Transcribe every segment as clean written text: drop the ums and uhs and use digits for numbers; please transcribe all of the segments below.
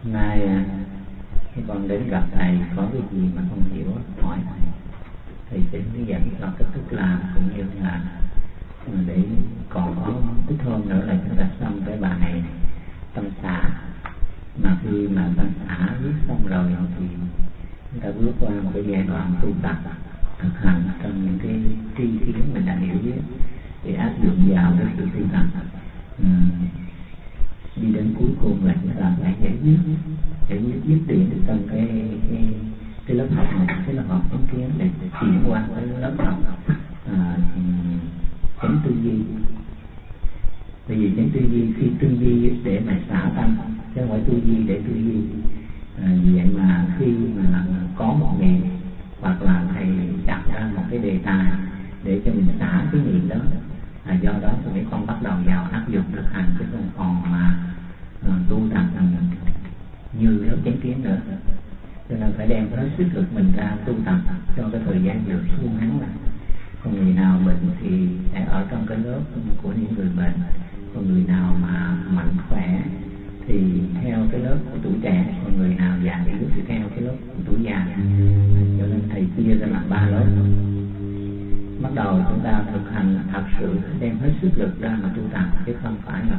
Nay con đến gặp thầy có cái gì mà không hiểu hỏi thầy sẽ hướng dẫn cho cách thức làm, cũng như là để còn có ít hôm nữa là chúng ta xong cái bài tâm xả. Mà khi mà tâm xả viết xong rồi thì chúng ta bước qua một cái giai đoạn tu tập thực hành trong những cái tri kiến mình đã hiểu biết để áp dụng vào cái sự tu tập. Đi đến cuối cùng là chúng ta phải giải quyết dứt điểm trong cái lớp học này, cái lớp học chánh kiến để chuyển qua cái lớp học chánh tư duy. Bởi vì chánh tư duy, khi tư duy để mà xả tâm chứ không phải tư duy để tư duy. Vì vậy mà khi mà có một niệm hoặc là thầy đặt ra một cái đề tài để cho mình xả cái niệm đó, do đó thì mấy con bắt đầu vào áp dụng thực hành, chứ không còn mà tu tập như lớp chánh kiến nữa. Cho nên phải đem hết sức lực mình ra tu tập cho cái thời gian được suôn ngắn lại. Còn người nào bệnh thì sẽ ở trong cái lớp của những người bệnh, còn người nào mà mạnh khỏe thì theo cái lớp của tuổi trẻ, còn người nào già yếu thì theo cái lớp của tuổi già. Cho nên thầy chia ra làm 3 lớp. Bắt đầu chúng ta thực hành thật sự đem hết sức lực ra mà tu tập, chứ không phải là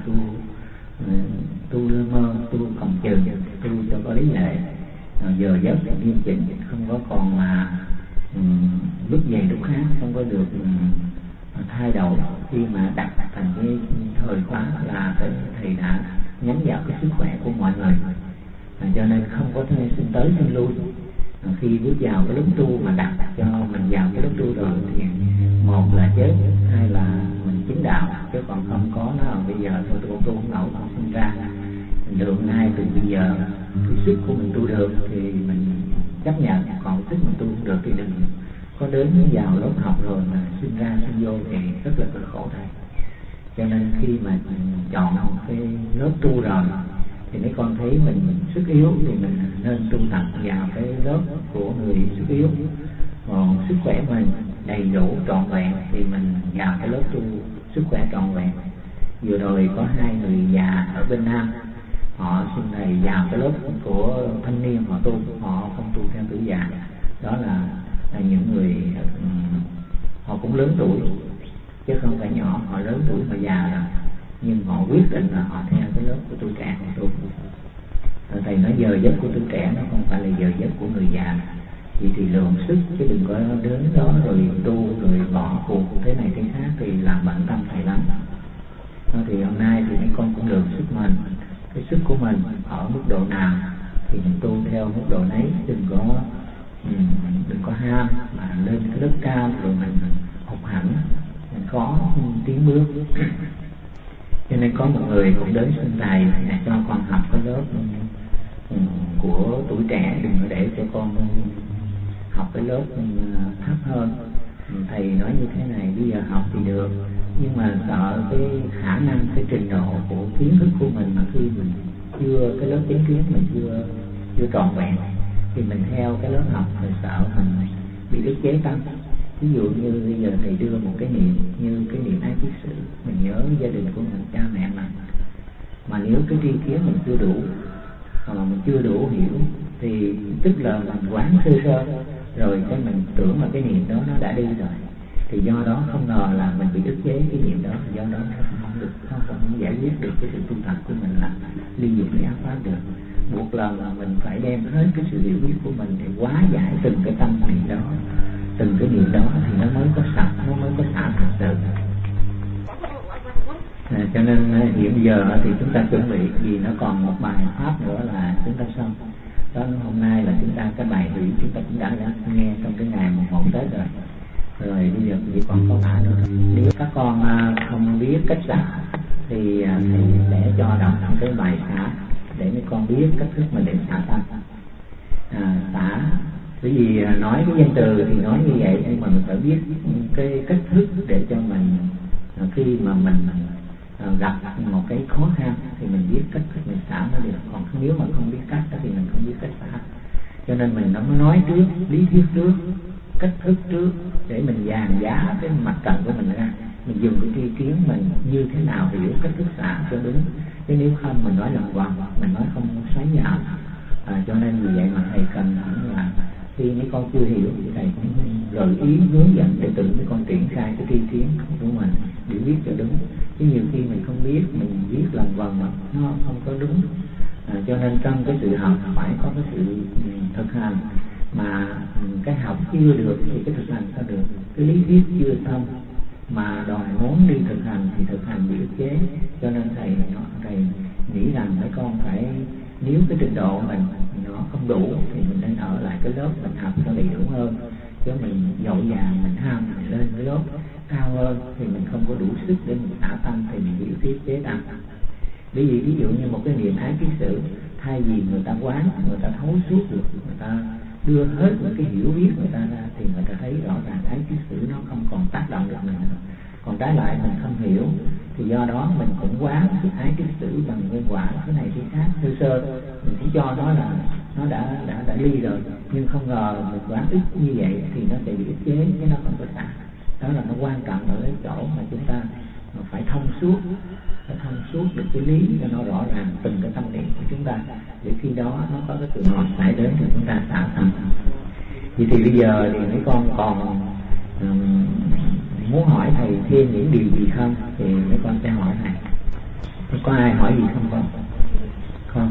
tu lơ mơ, tu cầm chừng, tu cho có lý lệ, giờ giấc nghiêm chỉnh, không có còn là lúc này lúc khác, không có được thay đổi. Khi mà đặt thành cái thời khóa là thầy đã nhắm vào cái sức khỏe của mọi người, cho nên không có thể sinh tới sinh lui. Khi bước vào cái lúc tu mà đặt cho mình vào cái lúc tu rồi thì một là chết, hai là mình chứng đạo, chứ còn không có nó bây giờ thôi tôi tu không nổi, không sinh ra được. Ngay từ bây giờ cái sức của mình tu được thì mình chấp nhận, còn sức mình tu không được thì đừng có đến vào lớp học rồi mà sinh ra sinh vô thì rất là khổ thầy. Cho nên khi mà chọn cái lớp tu rồi thì mấy con thấy mình sức yếu thì mình nên tu tập vào cái lớp của người sức yếu. Còn sức khỏe mình đầy đủ trọn vẹn thì mình vào cái lớp tu sức khỏe trọn vẹn. Vừa rồi có 2 người già ở bên Nam, họ xin thầy vào cái lớp của thanh niên họ tu, họ không tu theo tuổi già. Đó là những người họ cũng lớn tuổi chứ không phải nhỏ, họ lớn tuổi mà già rồi, nhưng họ quyết định là họ theo cái lớp của tuổi trẻ họ tu. Thầy nói giờ giấc của tuổi trẻ nó không phải là giờ giấc của người già. Vậy thì lượng sức, chứ đừng có đến đó rồi tu rồi bỏ cuộc thế này thế khác thì làm bận tâm thầy lắm. Thì hôm nay thì mấy con cũng lượng sức mình, cái sức của mình ở mức độ nào thì mình tu theo mức độ đấy, đừng có ham mà lên cái lớp cao rồi mình học hẳn, mình có tiến bước. Cho nên có một người cũng đến xin thầy để cho con học cái lớp của tuổi trẻ, đừng có để cho con học cái lớp thấp hơn. Thầy nói như thế này, bây giờ học thì được, nhưng mà sợ cái khả năng, cái trình độ của kiến thức của mình mà khi mình chưa, cái lớp chánh kiến mình chưa trọn vẹn thì mình theo cái lớp học thì sợ mình bị ức chế tâm. Ví dụ như bây giờ thầy đưa một cái niệm như cái niệm ái kiết sự, mình nhớ gia đình của mình, cha mẹ mình, mà nếu cái tri kiến mình chưa đủ hoặc là mình chưa đủ hiểu thì tức là mình quán sơ sơ rồi cái mình tưởng là cái niệm đó nó đã đi rồi, thì do đó không ngờ là mình bị ức chế cái niệm đó, do đó nó không giải quyết được cái sự tu tập của mình, là liên dụng cái ác pháp được. Buộc lần là mình phải đem hết cái sự hiểu biết của mình để hóa giải từng cái tâm niệm đó, từng cái niệm đó thì nó mới có sạch, nó mới có xả thật sự. Cho nên hiện giờ thì chúng ta chuẩn bị, vì nó còn một bài pháp nữa là chúng ta xong. Đó, hôm nay là chúng ta cái bài hỷ chúng ta cũng đã nghe trong cái ngày 1 Tết rồi. Rồi bây giờ chỉ còn có bài nữa. Nếu các con không biết cách xả thì thầy sẽ cho đọc cái bài xả để mấy con biết cách thức mà để xả tâm. Xả, bởi vì nói cái danh từ thì nói như vậy, nhưng mà mình phải biết cái cách thức để cho mình khi mà mình gặp một cái khó khăn thì mình biết cách thức mình xả nó được. Còn nếu mà không biết cách thì mình không biết cách xả. Cho nên mình nói trước, lý thuyết trước, cách thức trước để mình dàn giá cái mặt trận của mình ra, mình dùng cái tri kiến mình như thế nào hiểu cách thức xả cho đúng, chứ nếu không mình nói lần vòng, mình nói không xoáy nhạo. Cho nên vì vậy mà thầy cần là khi mấy con chưa hiểu thì thầy cũng gợi ý hướng dẫn để tự mấy con triển khai cái tri kiến của mình để viết cho đúng. Chứ nhiều khi mình không biết, mình viết lần vòng mà nó không có đúng. Cho nên trong cái sự học phải có cái sự thực hành, mà cái học chưa được thì cái thực hành sao được. Cái lý thuyết chưa xong mà đòi muốn đi thực hành thì thực hành bị ức chế. Cho nên thầy nghĩ rằng mấy con phải, nếu cái trình độ mình nó không đủ thì mình nên ở lại cái lớp mình học nó đầy đủ hơn. Chứ mình dội vàng mình ham mình lên cái lớp cao hơn thì mình không có đủ sức để mình xả tâm thì mình bị ức chế tăng. Ví dụ như một cái niệm ái kiết sử, thay vì người ta quán, người ta thấu suốt được, người ta đưa hết những cái hiểu biết người ta ra thì người ta thấy rõ ràng ái kiết sử nó không còn tác động được mình nữa. Còn trái lại mình không hiểu thì do đó mình cũng quán cái ái kiết sử bằng nguyên quả cái này cái khác sơ mình chỉ cho nó là nó đã ly rồi, nhưng không ngờ mình quán ít như vậy thì nó sẽ bị ức chế, chứ nó không có xả. Đó là nó quan trọng ở cái chỗ mà chúng ta phải thông suốt được cái lý cho nó rõ ràng từng cái tâm niệm của chúng ta, để khi đó nó có cái trường hợp xảy đến thì chúng ta xả tâm. Vậy thì bây giờ thì mấy con còn muốn hỏi thầy thêm những điều gì không thì mấy con sẽ hỏi thầy. Có ai hỏi gì không con? Không.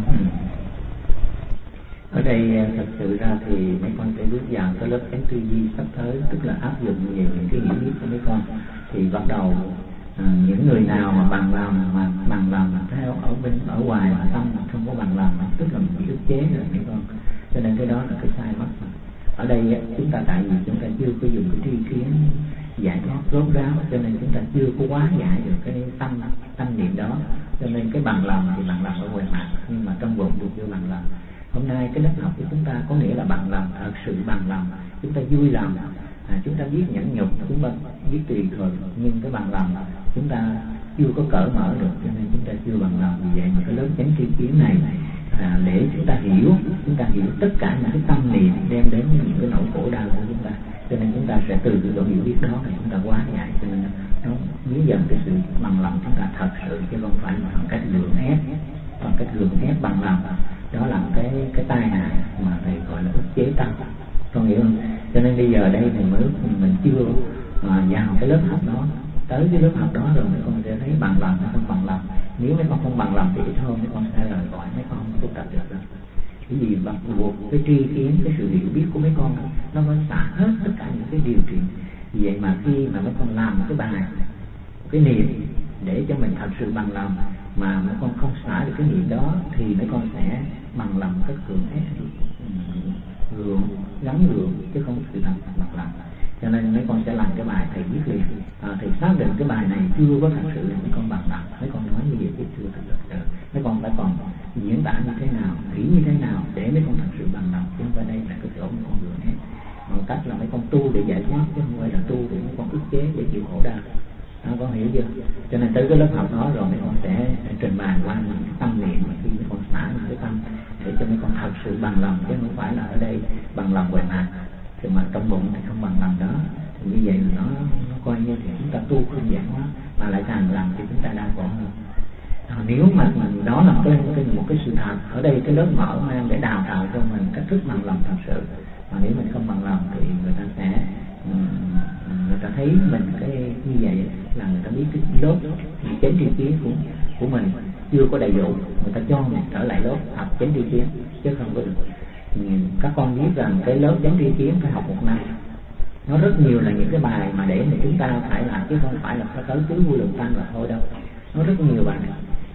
Ở đây thật sự ra thì mấy con sẽ bước vào cái lớp chánh tư duy sắp tới, tức là áp dụng về những cái hiểu biết của mấy con. Thì bắt đầu những người nào mà bằng lòng theo ở ngoài mà tâm không có bằng lòng, tức là bị ức chế rồi mấy con. Cho nên cái đó là cái sai mất. Ở đây chúng ta tại vì chúng ta chưa có dùng cái tri kiến giải thoát rốt ráo, cho nên chúng ta chưa có quá giải được cái tâm niệm đó. Cho nên cái bằng lòng thì bằng lòng ở ngoài mặt, nhưng mà trong bụng được chưa bằng lòng. Hôm nay cái lớp học của chúng ta có nghĩa là bằng lòng, thật sự bằng lòng, chúng ta vui lòng. Chúng ta biết nhẫn nhục, chúng ta biết tùy thuận, nhưng cái bằng lòng chúng ta chưa có cởi mở được, cho nên chúng ta chưa bằng lòng. Vì vậy mà cái lớp chánh tri kiến này để chúng ta hiểu tất cả những cái tâm niệm đem đến những cái nỗi khổ đau của chúng ta. Cho nên chúng ta sẽ từ cái độ hiểu biết đó thì chúng ta hóa giải, cho nên nó biến dần cái sự bằng lòng chúng ta thật sự, chứ không phải bằng cách gượng ép bằng lòng. Đó là cái tai hại mà thầy gọi là ức chế tâm, con hiểu không? Cho nên bây giờ đây mình chưa vào cái lớp học đó, tới cái lớp học đó rồi mấy con sẽ thấy bằng lòng hay không bằng lòng. Nếu mấy con không bằng lòng thì thôi mấy con sẽ rời khỏi, mấy con không tu tập được đâu. Cái gì bằng buộc cái tri kiến, cái sự hiểu biết của mấy con nó mới xả hết tất cả những cái điều kiện. Vì vậy mà khi mà mấy con làm một cái bài, cái niệm để cho mình thật sự bằng lòng mà mấy con không xả được cái niệm đó thì mấy con sẽ bằng lòng cách gượng ép, gắn gượng chứ không sự thật bằng lòng. Cho nên mấy con sẽ làm cái bài thầy viết liền. Thầy xác định cái bài này chưa có thật sự là mấy con bằng lòng. Mấy con nói như vậy chứ chưa thật sự. Mấy con phải còn diễn tả như thế nào, nghĩ như thế nào để mấy con thật sự bằng lòng. Chứ không phải đây là cái chỗ mấy con gượng ép. Một cách là mấy con tu để giải thoát, chứ không phải là tu để mấy con ức chế để chịu khổ đau. Con hiểu chưa? Cho nên tới cái lớp học đó rồi mấy con sẽ trình bày qua những cái tâm niệm mà khi mấy con xả những cái tâm để cho mấy con thật sự bằng lòng, chứ không phải là ở đây bằng lòng ngoài mặt thì mà trong bụng thì không bằng lòng đó. Thì như vậy là nó coi như thì chúng ta tu không giảng hóa mà lại càng làm thì chúng ta đang khổ hơn. Nếu mà đó là một cái sự thật, ở đây cái lớp mở mang để đào tạo cho mình cách thức bằng lòng thật sự. Mà nếu mình không bằng lòng thì người ta thấy mình cái như vậy là người ta biết cái lớp chánh tri kiến của mình chưa có đầy đủ, người ta cho mình trở lại lớp học chánh tri kiến chứ không có được. Các con biết rằng cái lớp chánh tri kiến phải học 1 năm, nó rất nhiều là những cái bài mà để mà chúng ta phải làm, chứ không phải là tới tứ vô lượng tăng là thôi đâu, nó rất nhiều bài.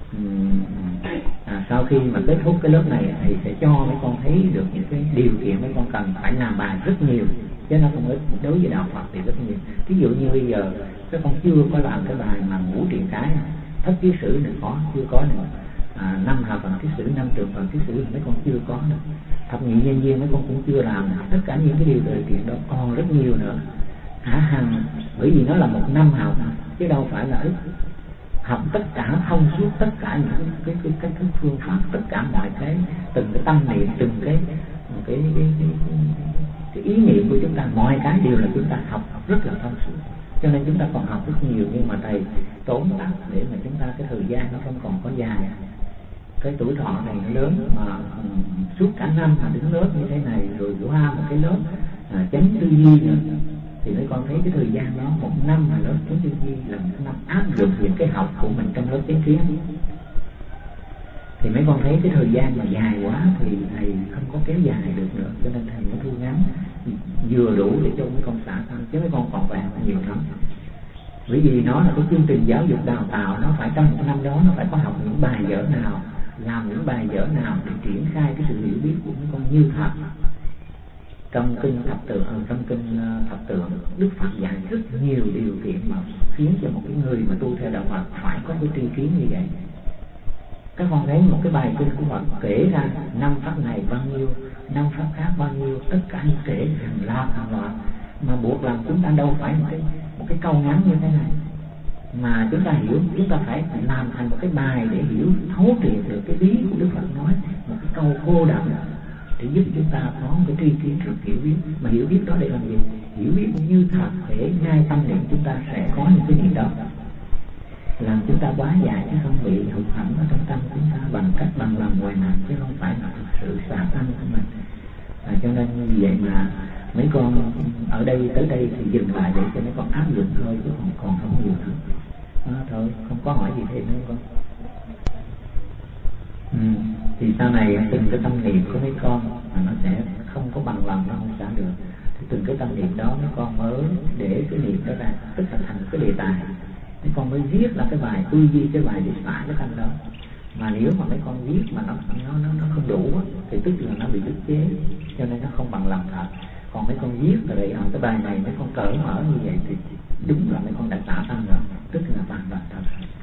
Sau khi mà kết thúc cái lớp này thì sẽ cho mấy con thấy được những cái điều kiện mấy con cần phải làm bài rất nhiều, chứ nó không ít. Đối với đạo Phật thì rất nhiều. Ví dụ như bây giờ các con chưa có làm cái bài mà ngũ triện cái, thất kiết sử này chưa có nữa, 5 hạ phần kiết sử, 5 trường phần kiết sử mấy con chưa có nữa, thập nhị nhân duyên mấy con cũng chưa làm. Tất cả những cái điều điều kiện đó còn rất nhiều nữa. Hằng bởi vì nó là 1 năm học chứ đâu phải là ít. Học tất cả thông suốt tất cả những cái phương pháp, tất cả mọi cái, từng cái tâm niệm, từng cái ý niệm của chúng ta, mọi cái đều là chúng ta học rất là thông suốt. Cho nên chúng ta còn học rất nhiều, nhưng mà thầy tốn tắt để mà chúng ta cái thời gian nó không còn có dài. Cái tuổi thọ này nó lớn mà suốt cả năm mà đứng lớp như thế này, rồi qua một cái lớp chánh tư duy nữa, thì mấy con thấy cái thời gian đó, một năm mà lớp chánh tư duy là một năm áp dụng những cái học của mình trong lớp chánh kiến, thì mấy con thấy cái thời gian mà dài quá thì thầy không có kéo dài được nữa, cho nên thầy mới thu ngắn vừa đủ để cho mấy con xả thân, chứ mấy con còn làm nhiều lắm. Bởi vì nó là cái chương trình giáo dục đào tạo, nó phải trong một năm đó nó phải có học những bài vở nào, làm những bài vở nào để triển khai cái sự hiểu biết của mấy con như thật. Trong kinh thập tượng Đức Phật dạy rất nhiều điều kiện mà khiến cho một cái người mà tu theo đạo Phật phải có cái tri kiến như vậy. Các con thấy một cái bài kinh của Phật kể ra 5 pháp này bao nhiêu, 5 pháp khác bao nhiêu, tất cả những kể hàng loạt mà buộc làm chúng ta đâu phải một cái câu ngắn như thế này, mà chúng ta hiểu, chúng ta phải làm thành một cái bài để hiểu thấu triệt được cái lý của Đức Phật nói, một cái câu cô đọng để giúp chúng ta có một cái tri kiến được hiểu biết. Mà hiểu biết đó để làm gì? Hiểu biết như thật để ngay tâm niệm chúng ta sẽ có những cái gì đó làm chúng ta quá dài, chứ không bị hụt hẫng ở trong tâm chúng ta bằng cách bằng lòng ngoài mặt, chứ không phải là sự xả tâm của mình. Cho nên vì vậy mà mấy con ở đây tới đây thì dừng lại để cho mấy con áp dụng thôi, chứ còn không nhiều nữa. Thôi không có hỏi gì thêm nữa con. Thì sau này từng cái tâm niệm của mấy con mà nó sẽ không có bằng lòng, nó không xả được, thì từng cái tâm niệm đó mấy con mới để cái niệm đó ra, tức là thành cái đề tài. Mấy con mới viết là cái bài tư duy, cái bài để xả cái tâm đó. Mà nếu mà mấy con viết mà nó không đủ thì tức là nó bị ức chế, cho nên nó không bằng lòng thật. Còn mấy con viết là để cái bài này mấy con cởi mở như vậy thì đúng là mấy con đã xả tâm rồi, tức là bằng lòng thật.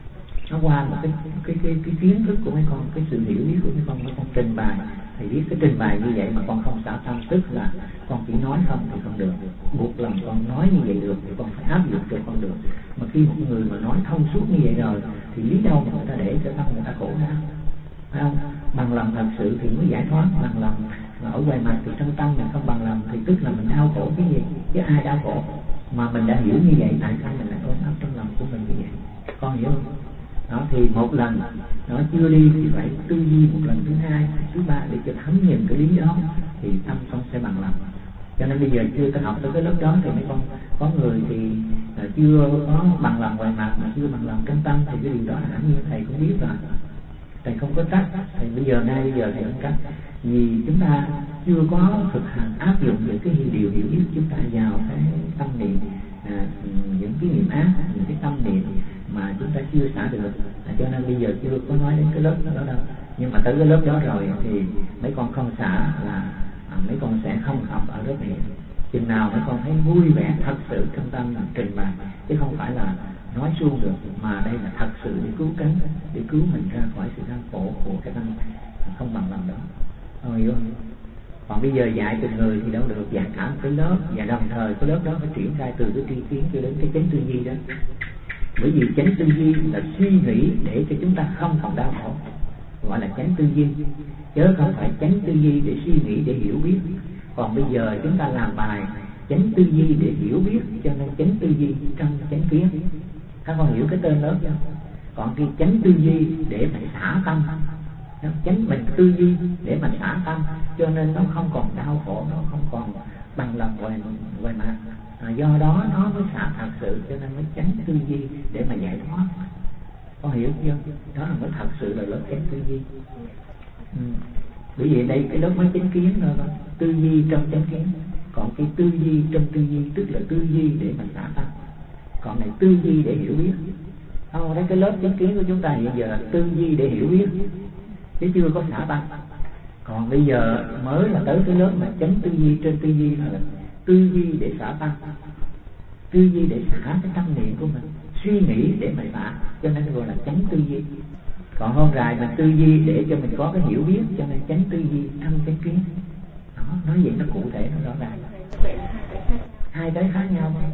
Nó qua một cái kiến thức của mấy con, cái sự hiểu biết của mấy con trình bày. Thầy viết cái trình bày như vậy mà con không xả tâm, tức là con chỉ nói không thì không được, buộc lòng con nói như vậy được thì con phải áp dụng cho con được. Mà khi một người mà nói thông suốt như vậy rồi thì lý đâu mà người ta để cho tâm người ta khổ ra, phải không? Bằng lòng thật sự thì mới giải thoát. Bằng lòng mà ở ngoài mặt thì trong tâm mình không bằng lòng thì tức là mình đau khổ cái gì, chứ ai đau khổ. Mà mình đã hiểu như vậy, tại sao mình lại ôm ấp trong lòng của mình như vậy? Con hiểu không? Đó, thì một lần nó chưa đi thì phải tư duy một lần, thứ hai, thứ ba để cho thấm nhìn cái lý đó thì tâm con sẽ bằng lòng. Cho nên bây giờ chưa có học tới cái lớp đó thì mấy con có người thì chưa có bằng lòng ngoài mặt mà chưa bằng lòng trong tâm, thì cái điều đó là như thầy cũng biết rồi. Thầy không có trách, thầy bây giờ thầy không trách, vì chúng ta chưa có thực hành áp dụng những cái điều hiểu biết chúng ta vào cái tâm niệm, những cái niệm ác, những cái tâm niệm mà chúng ta chưa xả được, cho nên bây giờ chưa có nói đến cái lớp đó đâu. Nhưng mà tới cái lớp đó rồi thì mấy con không xả là mấy con sẽ không học ở lớp này. Chừng nào mấy con thấy vui vẻ thật sự trong tâm là trình bày, chứ không phải là nói suông được, mà đây là thật sự để cứu cánh, để cứu mình ra khỏi sự đau khổ của cái tâm không bằng lòng đó. Hiểu không? Còn bây giờ dạy từng người thì đâu được, dạy cả một cái lớp, và đồng thời cái lớp đó phải triển khai từ cái tri kiến cho đến cái chánh tư duy đó. Bởi vì chánh tư duy là suy nghĩ để cho chúng ta không còn đau khổ, gọi là chánh tư duy, chứ không phải chánh tư duy để suy nghĩ để hiểu biết. Còn bây giờ chúng ta làm bài chánh tư duy để hiểu biết, cho nên chánh tư duy trong chánh kiến. Các con hiểu cái tên lớp chưa? Còn cái chánh tư duy để mà xả tâm, chánh mình tư duy để mà xả tâm, cho nên nó không còn đau khổ, nó không còn bằng lòng ngoài mặt. Do đó nó mới xả thật sự, cho nên mới chánh tư duy để mà giải thoát. Con hiểu chưa? Đó là mới thật sự là lớp chánh tư duy. Bởi vì đây cái lớp mới chánh kiến thôi, tư duy trong chánh kiến. Còn cái tư duy trong tư duy tức là tư duy để mà xả tâm, còn này tư duy để hiểu biết. Đấy, cái lớp chánh kiến của chúng ta hiện giờ là tư duy để hiểu biết, chứ chưa có xả tâm. Còn bây giờ mới là tới cái lớp mà chánh tư duy trên tư duy, là tư duy để xả tâm, tư duy để xả cái tâm niệm của mình, suy nghĩ để mà xả, cho nên gọi là chánh tư duy. Còn hôm rày mình tư duy để cho mình có cái hiểu biết, cho nên chánh tư duy trong chánh kiến. Đó, nói vậy nó cụ thể, nó rõ ràng. Hai cái khác nhau không?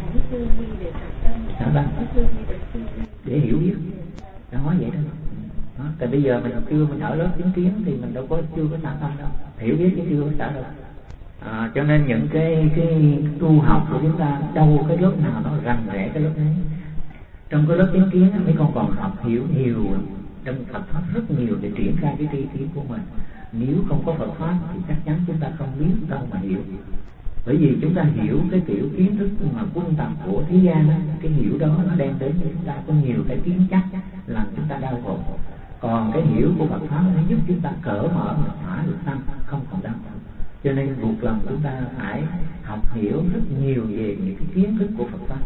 Xả tâm để hiểu biết, nó nói vậy đó. Đó, tại bây giờ mình ở lớp chứng kiến thì mình đâu có chưa có xả tâm đâu, hiểu biết chứ chưa có xả được. Cho nên những cái tu học của chúng ta đâu cái lớp nào nó rành rẽ cái lớp ấy. Trong cái lớp chánh kiến mấy con còn học hiểu nhiều, trong Phật pháp rất nhiều để triển khai cái tri kiến của mình. Nếu không có Phật pháp thì chắc chắn chúng ta không biết đâu mà hiểu. Bởi vì chúng ta hiểu cái kiểu kiến thức mà quân tập của thế gian đó, cái hiểu đó nó đem đến cho chúng ta có nhiều cái kiến chắc làm chúng ta đau khổ. Còn cái hiểu của Phật pháp nó giúp chúng ta cởi mở mà xả được tâm, không còn đau. Cho nên buộc lòng chúng ta phải học hiểu rất nhiều về những cái kiến thức của Phật pháp.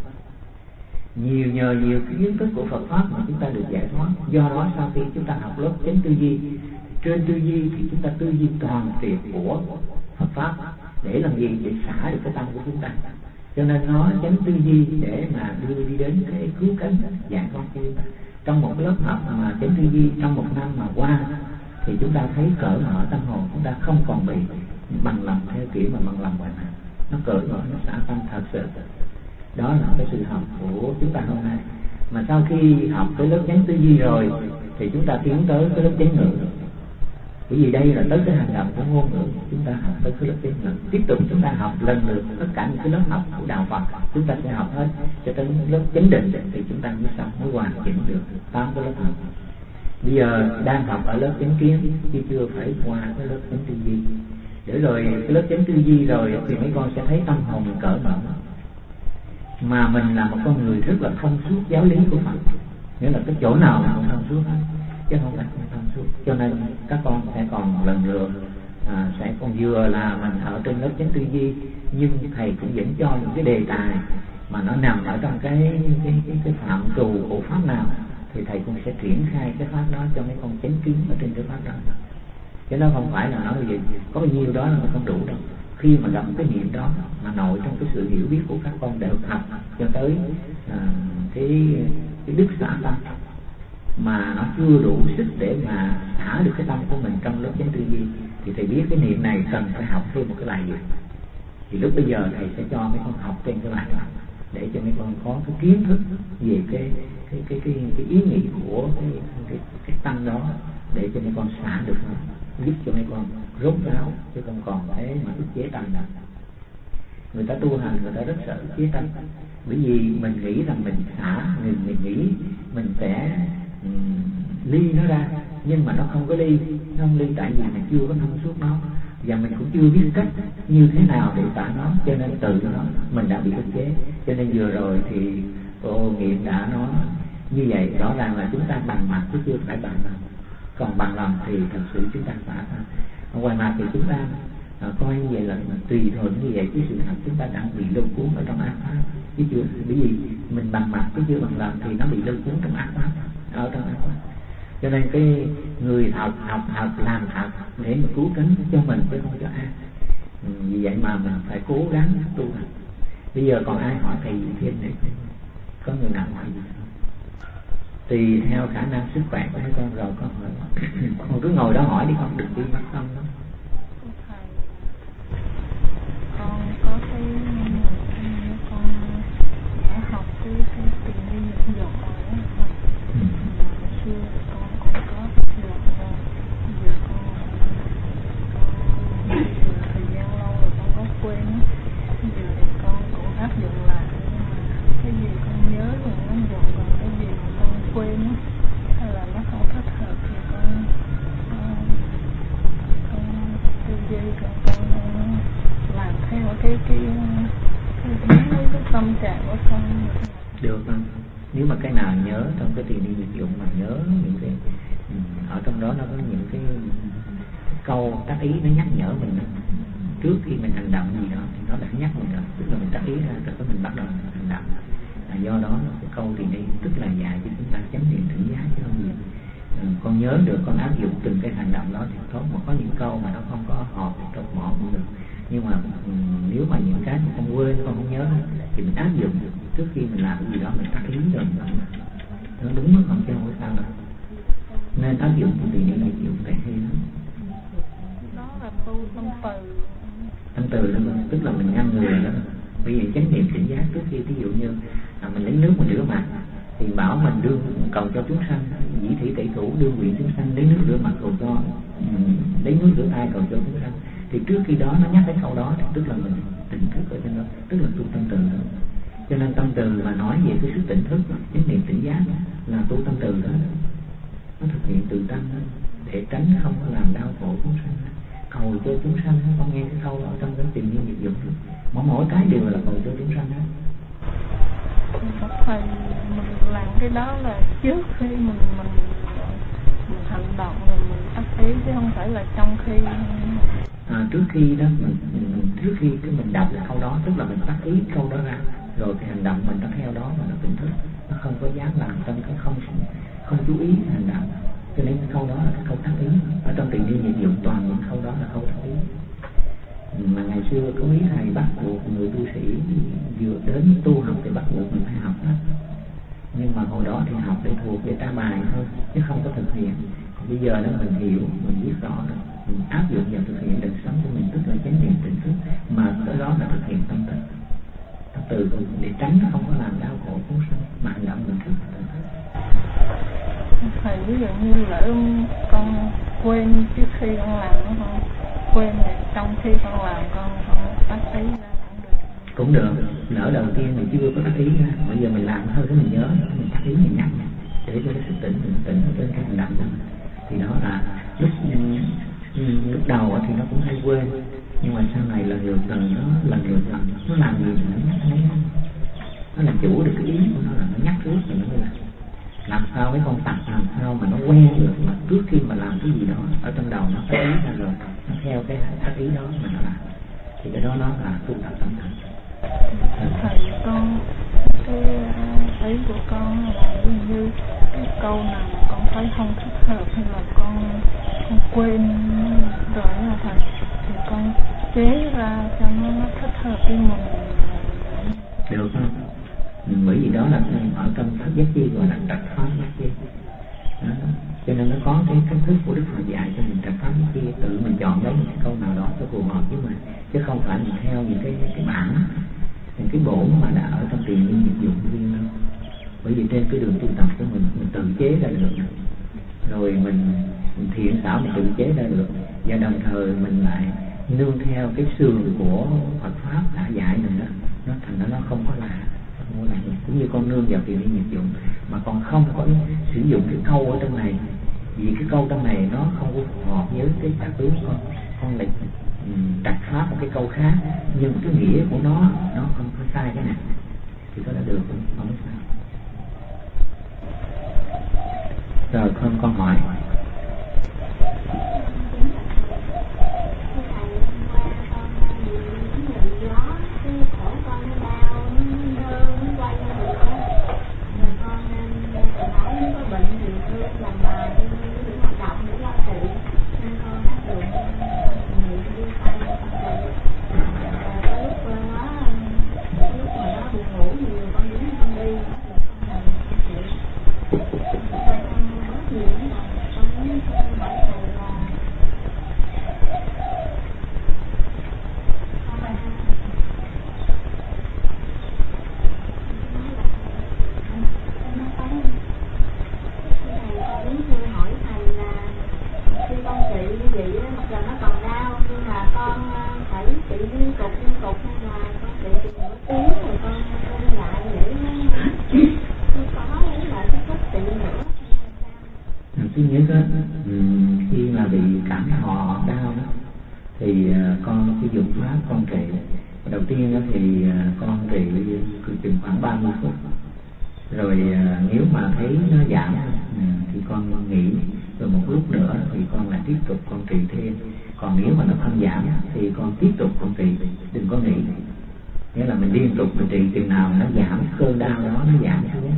Nhờ nhiều cái kiến thức của Phật pháp mà chúng ta được giải thoát. Do đó sau khi chúng ta học lớp chánh tư duy, trên tư duy thì chúng ta tư duy toàn triệt của Phật pháp để làm gì? Để xả được cái tâm của chúng ta. Cho nên nó chánh tư duy để mà đưa đi đến cái cứu cánh giải thoát cho chúng ta. Trong một lớp học mà chánh tư duy trong một năm mà qua thì chúng ta thấy cởi mở tâm hồn, chúng ta không còn bị bằng lòng theo kiểu mà bằng lòng ngoài mặt. Nó cởi mở, nó xả tâm thật sự. Đó là cái sự học của chúng ta hôm nay. Mà sau khi học cái lớp chánh tư duy rồi thì chúng ta tiến tới cái lớp chánh ngữ. Bởi vì đây là tới cái hành động của ngôn ngữ, chúng ta học tới cái lớp chánh ngữ. Tiếp tục chúng ta học lần lượt tất cả những cái lớp học của đạo Phật, chúng ta sẽ học hết cho tới lớp chánh định thì chúng ta mới xong, mới hoàn chỉnh được 8 cái lớp học. Bây giờ đang học ở lớp chánh kiến chứ chưa phải qua cái lớp chánh tư duy. Để rồi cái lớp chánh tư duy rồi thì mấy con sẽ thấy tâm hồn mình cởi mở. Mà mình là một con người rất là thông suốt giáo lý của Phật, nghĩa là cái chỗ nào mà cũng thông suốt hết, chứ không phải không thông suốt. Cho nên các con sẽ còn lần lượt sẽ còn vừa là mình ở trên lớp chánh tư duy, nhưng thầy cũng vẫn cho những cái đề tài mà nó nằm ở trong cái phạm trù của pháp nào thì thầy cũng sẽ triển khai cái pháp đó cho mấy con chánh kiến ở trên cái pháp đó. Chứ nó không phải là nói gì có bao nhiêu đó là không đủ đâu. Khi mà gặp cái niệm đó mà nội trong cái sự hiểu biết của các con đều học cho tới cái đức xả tâm mà nó chưa đủ sức để mà xả được cái tâm của mình trong lớp chánh tư duy thì thầy biết cái niệm này cần phải học thêm một cái bài gì. Thì lúc bây giờ thầy sẽ cho mấy con học trên cái bài đó để cho mấy con có cái kiến thức về cái ý nghĩ của cái tâm đó để cho mấy con xả được nó, giúp cho mấy con rốt ráo chứ không còn thế mà ức chế tâm nữa. Người ta tu hành người ta rất sợ ức chế tâm, bởi vì mình nghĩ rằng mình xả, mình nghĩ mình sẽ ly nó ra, nhưng mà nó không có ly, nó không ly tại vì mình chưa có thông suốt nó và mình cũng chưa biết cách như thế nào để xả nó, cho nên từ nó mình đã bị ức chế. Cho nên vừa rồi thì cô Nghiệm đã nói như vậy, rõ ràng là chúng ta bằng mặt chứ chưa phải bằng lòng. Còn bằng lòng thì thật sự chúng ta xả ra. Ở ngoài mặt thì chúng ta coi như vậy là tùy thuận như vậy, chứ sự thật chúng ta đang bị lôi cuốn ở trong ác pháp chứ chưa. Bởi vì mình bằng mặt chứ chưa bằng lòng thì nó bị lôi cuốn trong ác pháp, ở trong ác pháp. Cho nên cái người học làm thật để mà cứu cánh cho mình chứ không cho ai. Vì vậy mà mình phải cố gắng tu hành. Bây giờ còn ai hỏi thầy gì thêm này? Có người nào hỏi gì không? Tùy theo khả năng sức khỏe của mấy con rồi con hỏi. Con cứ ngồi đó hỏi đi con, đừng đi mất tâm đó. Con có cái con đã học cái tình yêu nhật dột rồi á. Xưa con cũng có được rồi. Giờ con thời gian lâu rồi con có quên á. Giờ thì con cũng áp dụng lại, cái gì con nhớ rồi nó dột, còn cái gì con quên á hay là nó không thích hợp thì con tư duy, con làm theo cái tâm trạng của con. Được không? Nếu mà cái nào nhớ trong cái tiền đi dịch dụng mà nhớ những cái ở trong đó nó có những cái câu tác ý nó nhắc nhở mình trước khi mình hành động gì đó thì nó đã nhắc mình rồi, tức là mình tác ý ra rồi có mình bắt đầu hành động. Do đó cái câu thì đây tức là dài cho chúng ta chánh niệm tỉnh giác chứ không gì. Con nhớ được, con áp dụng từng cái hành động đó thì tốt. Mà có những câu mà nó không có hợp thì trột mỏ cũng được. Nhưng mà nếu mà những cái mà con quên, con không nhớ thì mình áp dụng trước khi mình làm cái gì đó mình tác ý rồi nó đúng mất không chứ không có sao đâu. Nên áp dụng thì niệm áp dụng cái hay lắm. Đó là tu tâm từ. Tâm từ đó, tức là mình ngăn người đó. Bởi vì chánh niệm tỉnh giác trước khi ví dụ như mình lấy nước mình rửa mặt thì bảo mình đương cầu cho chúng sanh, dĩ thủy tẩy thủ đương nguyện chúng sanh lấy nước rửa mặt cầu cho, lấy nước rửa tay cầu cho chúng sanh. Thì trước khi đó nó nhắc cái câu đó thì tức là mình tỉnh thức ở trên đó, tức là tu tâm từ đó. Cho nên tâm từ mà nói về cái sức tỉnh thức, chánh niệm tỉnh giác là tu tâm từ đó. Nó thực hiện từ tâm đó, để tránh không có làm đau khổ chúng sanh, cầu cho chúng sanh. Con nghe cái câu ở trong cái Tiền Nhiên Nghiệp Dụng, mỗi cái đều là cầu cho chúng sanh đó. Thầy, mình làm cái đó là trước khi mình hành động rồi mình tác ý, chứ không phải là trong khi. Trước khi đó trước khi mình đọc cái câu đó, tức là mình tác ý câu đó ra, rồi cái hành động mình nó theo đó mà nó tỉnh thức, nó không có dám làm trong cái không chú ý hành động. Cho nên cái câu đó là cái câu tác ý. Ở trong Tiền Nhiên Nghiệp Dụng toàn những câu đó là câu tác ý. Mà ngày xưa có mấy thầy bắt buộc người tu sĩ vừa đến tu học thì bắt buộc mình phải học hết. Nhưng mà hồi đó thì học để thuộc để trả bài thôi, chứ không có thực hiện. Bây giờ đó mình hiểu, mình biết rõ rồi, mình áp dụng vào thực hiện đời sống của mình, tức là chánh niệm tỉnh thức, mà cái đó là thực hiện tâm từ để tránh không có làm đau khổ chúng sanh, mà hành động mình thức tỉnh thức. Thầy ví dụ như lỡ con quên trước khi con làm nó không, quên trong khi con làm con tác ý ra cũng được. Lỡ đầu tiên mình chưa có tác ý ra, bây giờ mình làm thôi cái mình nhớ, mình tác ý mình nhắc để cho cái sự tỉnh mình tỉnh ở trên cái hành động đó. Thì đó là lúc đầu thì nó cũng hay quên, nhưng mà sau này là nhiều lần nó làm gì nó làm chủ được cái ý của nó, là nó nhắc trước rồi nó mới làm sao mấy con tặc làm sao mà nó quen được, mà trước khi mà làm cái gì đó ở trong đầu nó tác ý ra rồi, nó theo cái tác ý đó mà nó làm, thì cái đó nó là tu tập tâm thần. Thầy, con cái ý của con là như cái câu nào con thấy không thích hợp hay là con quên rồi là thầy, thì con chế ra cho nó thích hợp với mình được không? Bởi vì đó là ở trong pháp giác chi gọi là trạch pháp giác chi đó. Cho nên nó có cái cách thức của Đức Phật dạy cho mình trạch pháp giác chi, tự mình chọn lấy một cái câu nào đó cho phù hợp với mình, chứ không phải mình theo những cái bản, những cái bổn mà đã ở trong Tiền Nhiên Nghiệp Dụng riêng đâu. Bởi vì trên cái đường tu tập của mình tự chế ra được, rồi mình thiện xảo mình tự chế ra được, và đồng thời mình lại nương theo cái sườn của Phật pháp đã dạy mình đó, nó thành ra nó không có lạ. Cũng như con nương vào Tiền Nhiên Nghiệp Dụng mà còn không có sử dụng cái câu ở trong này, vì cái câu trong này nó không có phù hợp với cái tác tướng con lại đặt pháp một cái câu khác, nhưng cái nghĩa của nó không có sai cái này thì có đã được, không có sao. Rồi con hỏi. Thứ nhất á, khi mà bị cảm thọ đau đó, thì con sử dụng pháp con trị. Đầu tiên đó thì con trị chừng khoảng 30 phút, rồi nếu mà thấy nó giảm thì con nghỉ, rồi một lúc nữa thì con lại tiếp tục con trị thêm. Còn nếu mà nó không giảm thì con tiếp tục con trị, đừng có nghỉ. Nghĩa là mình liên tục mình trị chừng nào nó giảm cơn đau đó, nó giảm xuống,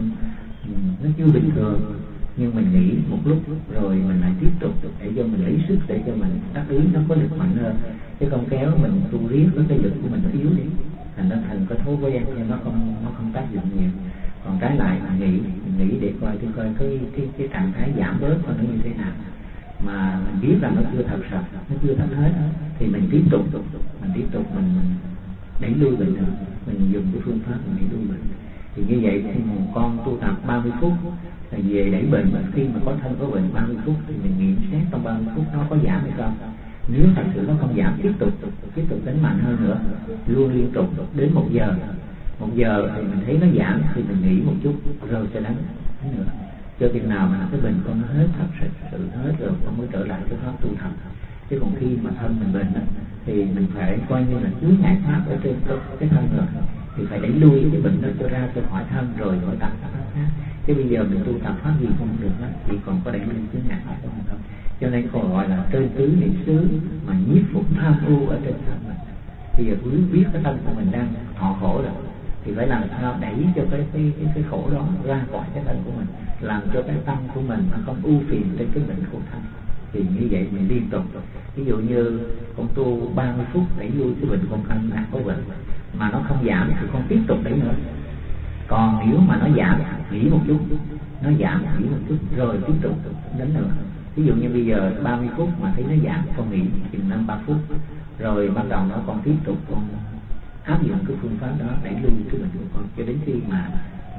nó chưa bình thường, nhưng mình nghỉ một lúc rồi mình lại tiếp tục để cho mình lấy sức, để cho mình tác ý nó có lực mạnh hơn, chứ không kéo mình tu riết với cái lực của mình nó yếu đi, thành nó thành cái thói quen cho nó không tác dụng nhiều. Còn trái lại mình nghỉ để coi cái trạng thái giảm bớt của nó như thế nào, mà mình biết là nó chưa thật sự, nó chưa thật hết, thì mình tiếp tục mình đẩy lui bệnh nữa, mình dùng cái phương pháp mình đẩy lui bệnh. Thì như vậy con tu tập 30 phút là về đẩy bệnh, khi mà có thân có bệnh 30 phút thì mình nghiệm xét trong 30 phút nó có giảm hay không. Nếu thật sự nó không giảm, tiếp tục đánh mạnh hơn nữa, luôn liên tục đến 1 giờ. 1 giờ thì mình thấy nó giảm thì mình nghỉ một chút rồi sẽ đánh nữa. Cho chừng nào mà cái bệnh con nó hết, thật sự hết rồi con mới trở lại cái pháp tu tập. Chứ còn khi mà thân mình bệnh thì mình phải coi như là chướng ngại pháp ở trên cái thân rồi, thì phải đẩy lui cái bệnh đó cho ra cho khỏi thân rồi tập pháp khác. Chứ bây giờ mình tu tập pháp gì không được đó, chỉ còn có đẩy lui chướng ngại pháp không. Cho nên còn gọi là trên tứ niệm xứ mà nhiếp phục tham ưu ở trên thân mình. Bây giờ quý biết cái thân của mình đang thọ khổ rồi thì phải làm sao đẩy cho cái khổ đó ra khỏi cái thân của mình, làm cho cái tâm của mình nó không ưu phiền trên cái bệnh khổ thân. Thì như vậy mình liên tục, ví dụ như con tu 30 phút đẩy lui cái bệnh con thân đang có bệnh mà nó không giảm thì con tiếp tục đẩy nữa. Còn nếu mà nó giảm, nghỉ một chút, nó giảm nghỉ một chút rồi tiếp tục đánh nữa. Ví dụ như bây giờ 30 phút mà thấy nó giảm, con nghỉ chừng 5-3 phút rồi bắt đầu nó con tiếp tục con áp dụng cái phương pháp đó đẩy lui cái bệnh của con cho đến khi mà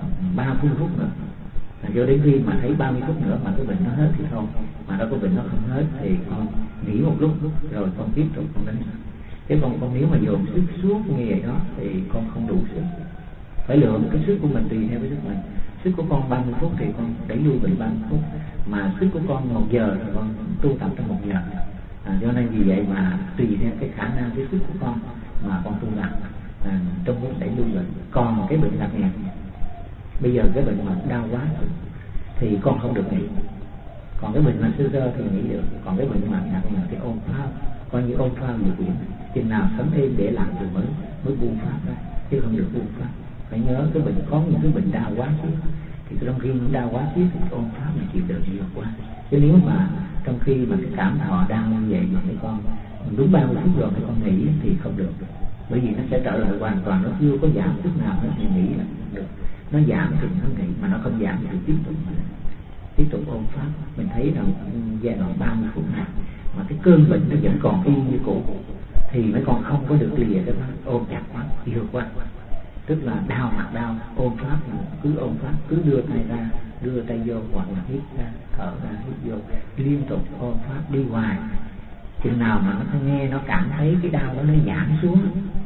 30 phút nữa, cho đến khi mà thấy 30 phút nữa mà cái bệnh nó hết thì thôi, mà đâu có bệnh nó không hết thì con nghỉ một lúc rồi con tiếp tục con đánh. Chứ con nếu mà dồn sức suốt như vậy đó thì con không đủ sức. Phải lựa cái sức của mình tùy theo cái sức mình. Sức của con 30 phút thì con đẩy lui bệnh 30 phút, mà sức của con 1 giờ thì con tu tập trong 1 giờ. Cho nên vì vậy mà tùy theo cái khả năng, cái sức của con mà con tu tập trong lúc đẩy lui bệnh. Còn cái bệnh nặng nề, bây giờ cái bệnh mà đau quá thì con không được nghỉ. Còn cái bệnh mà sơ thì nghỉ được. Còn cái bệnh mà nặng là cái ôn pháp, coi như ôn pháp nhiều quyển, chừng nào sống thêm để làm rồi mới buông pháp ra, chứ không được buông pháp. Phải nhớ cái bệnh có những cái bệnh đau quá xíu thì trong khi đau quá xíu thì ôn pháp mình chịu đựng nhiều quá. Chứ nếu mà trong khi mà cái cảm thọ đau như vậy mà mấy con đúng 30 phút rồi mấy con nghỉ thì không được, bởi vì nó sẽ trở lại hoàn toàn, nó chưa có giảm chút nào hết thì nghỉ là không được. Nó giảm thì nó nghỉ, mà nó không giảm thì tiếp tục ôn pháp. Mình thấy rằng giai đoạn 30 phút này mà cái cơn bệnh nó vẫn còn y như cũ thì mấy con không có được lìa cái pháp, ôm chặt quá, yêu quá, tức là đau mặt đau, ôm pháp, cứ ôm pháp, cứ đưa tay ra, đưa tay vô hoặc là hít ra, thở ra, hít vô, liên tục ôm pháp đi hoài. Chừng nào mà nó nghe, nó cảm thấy cái đau đó nó giảm xuống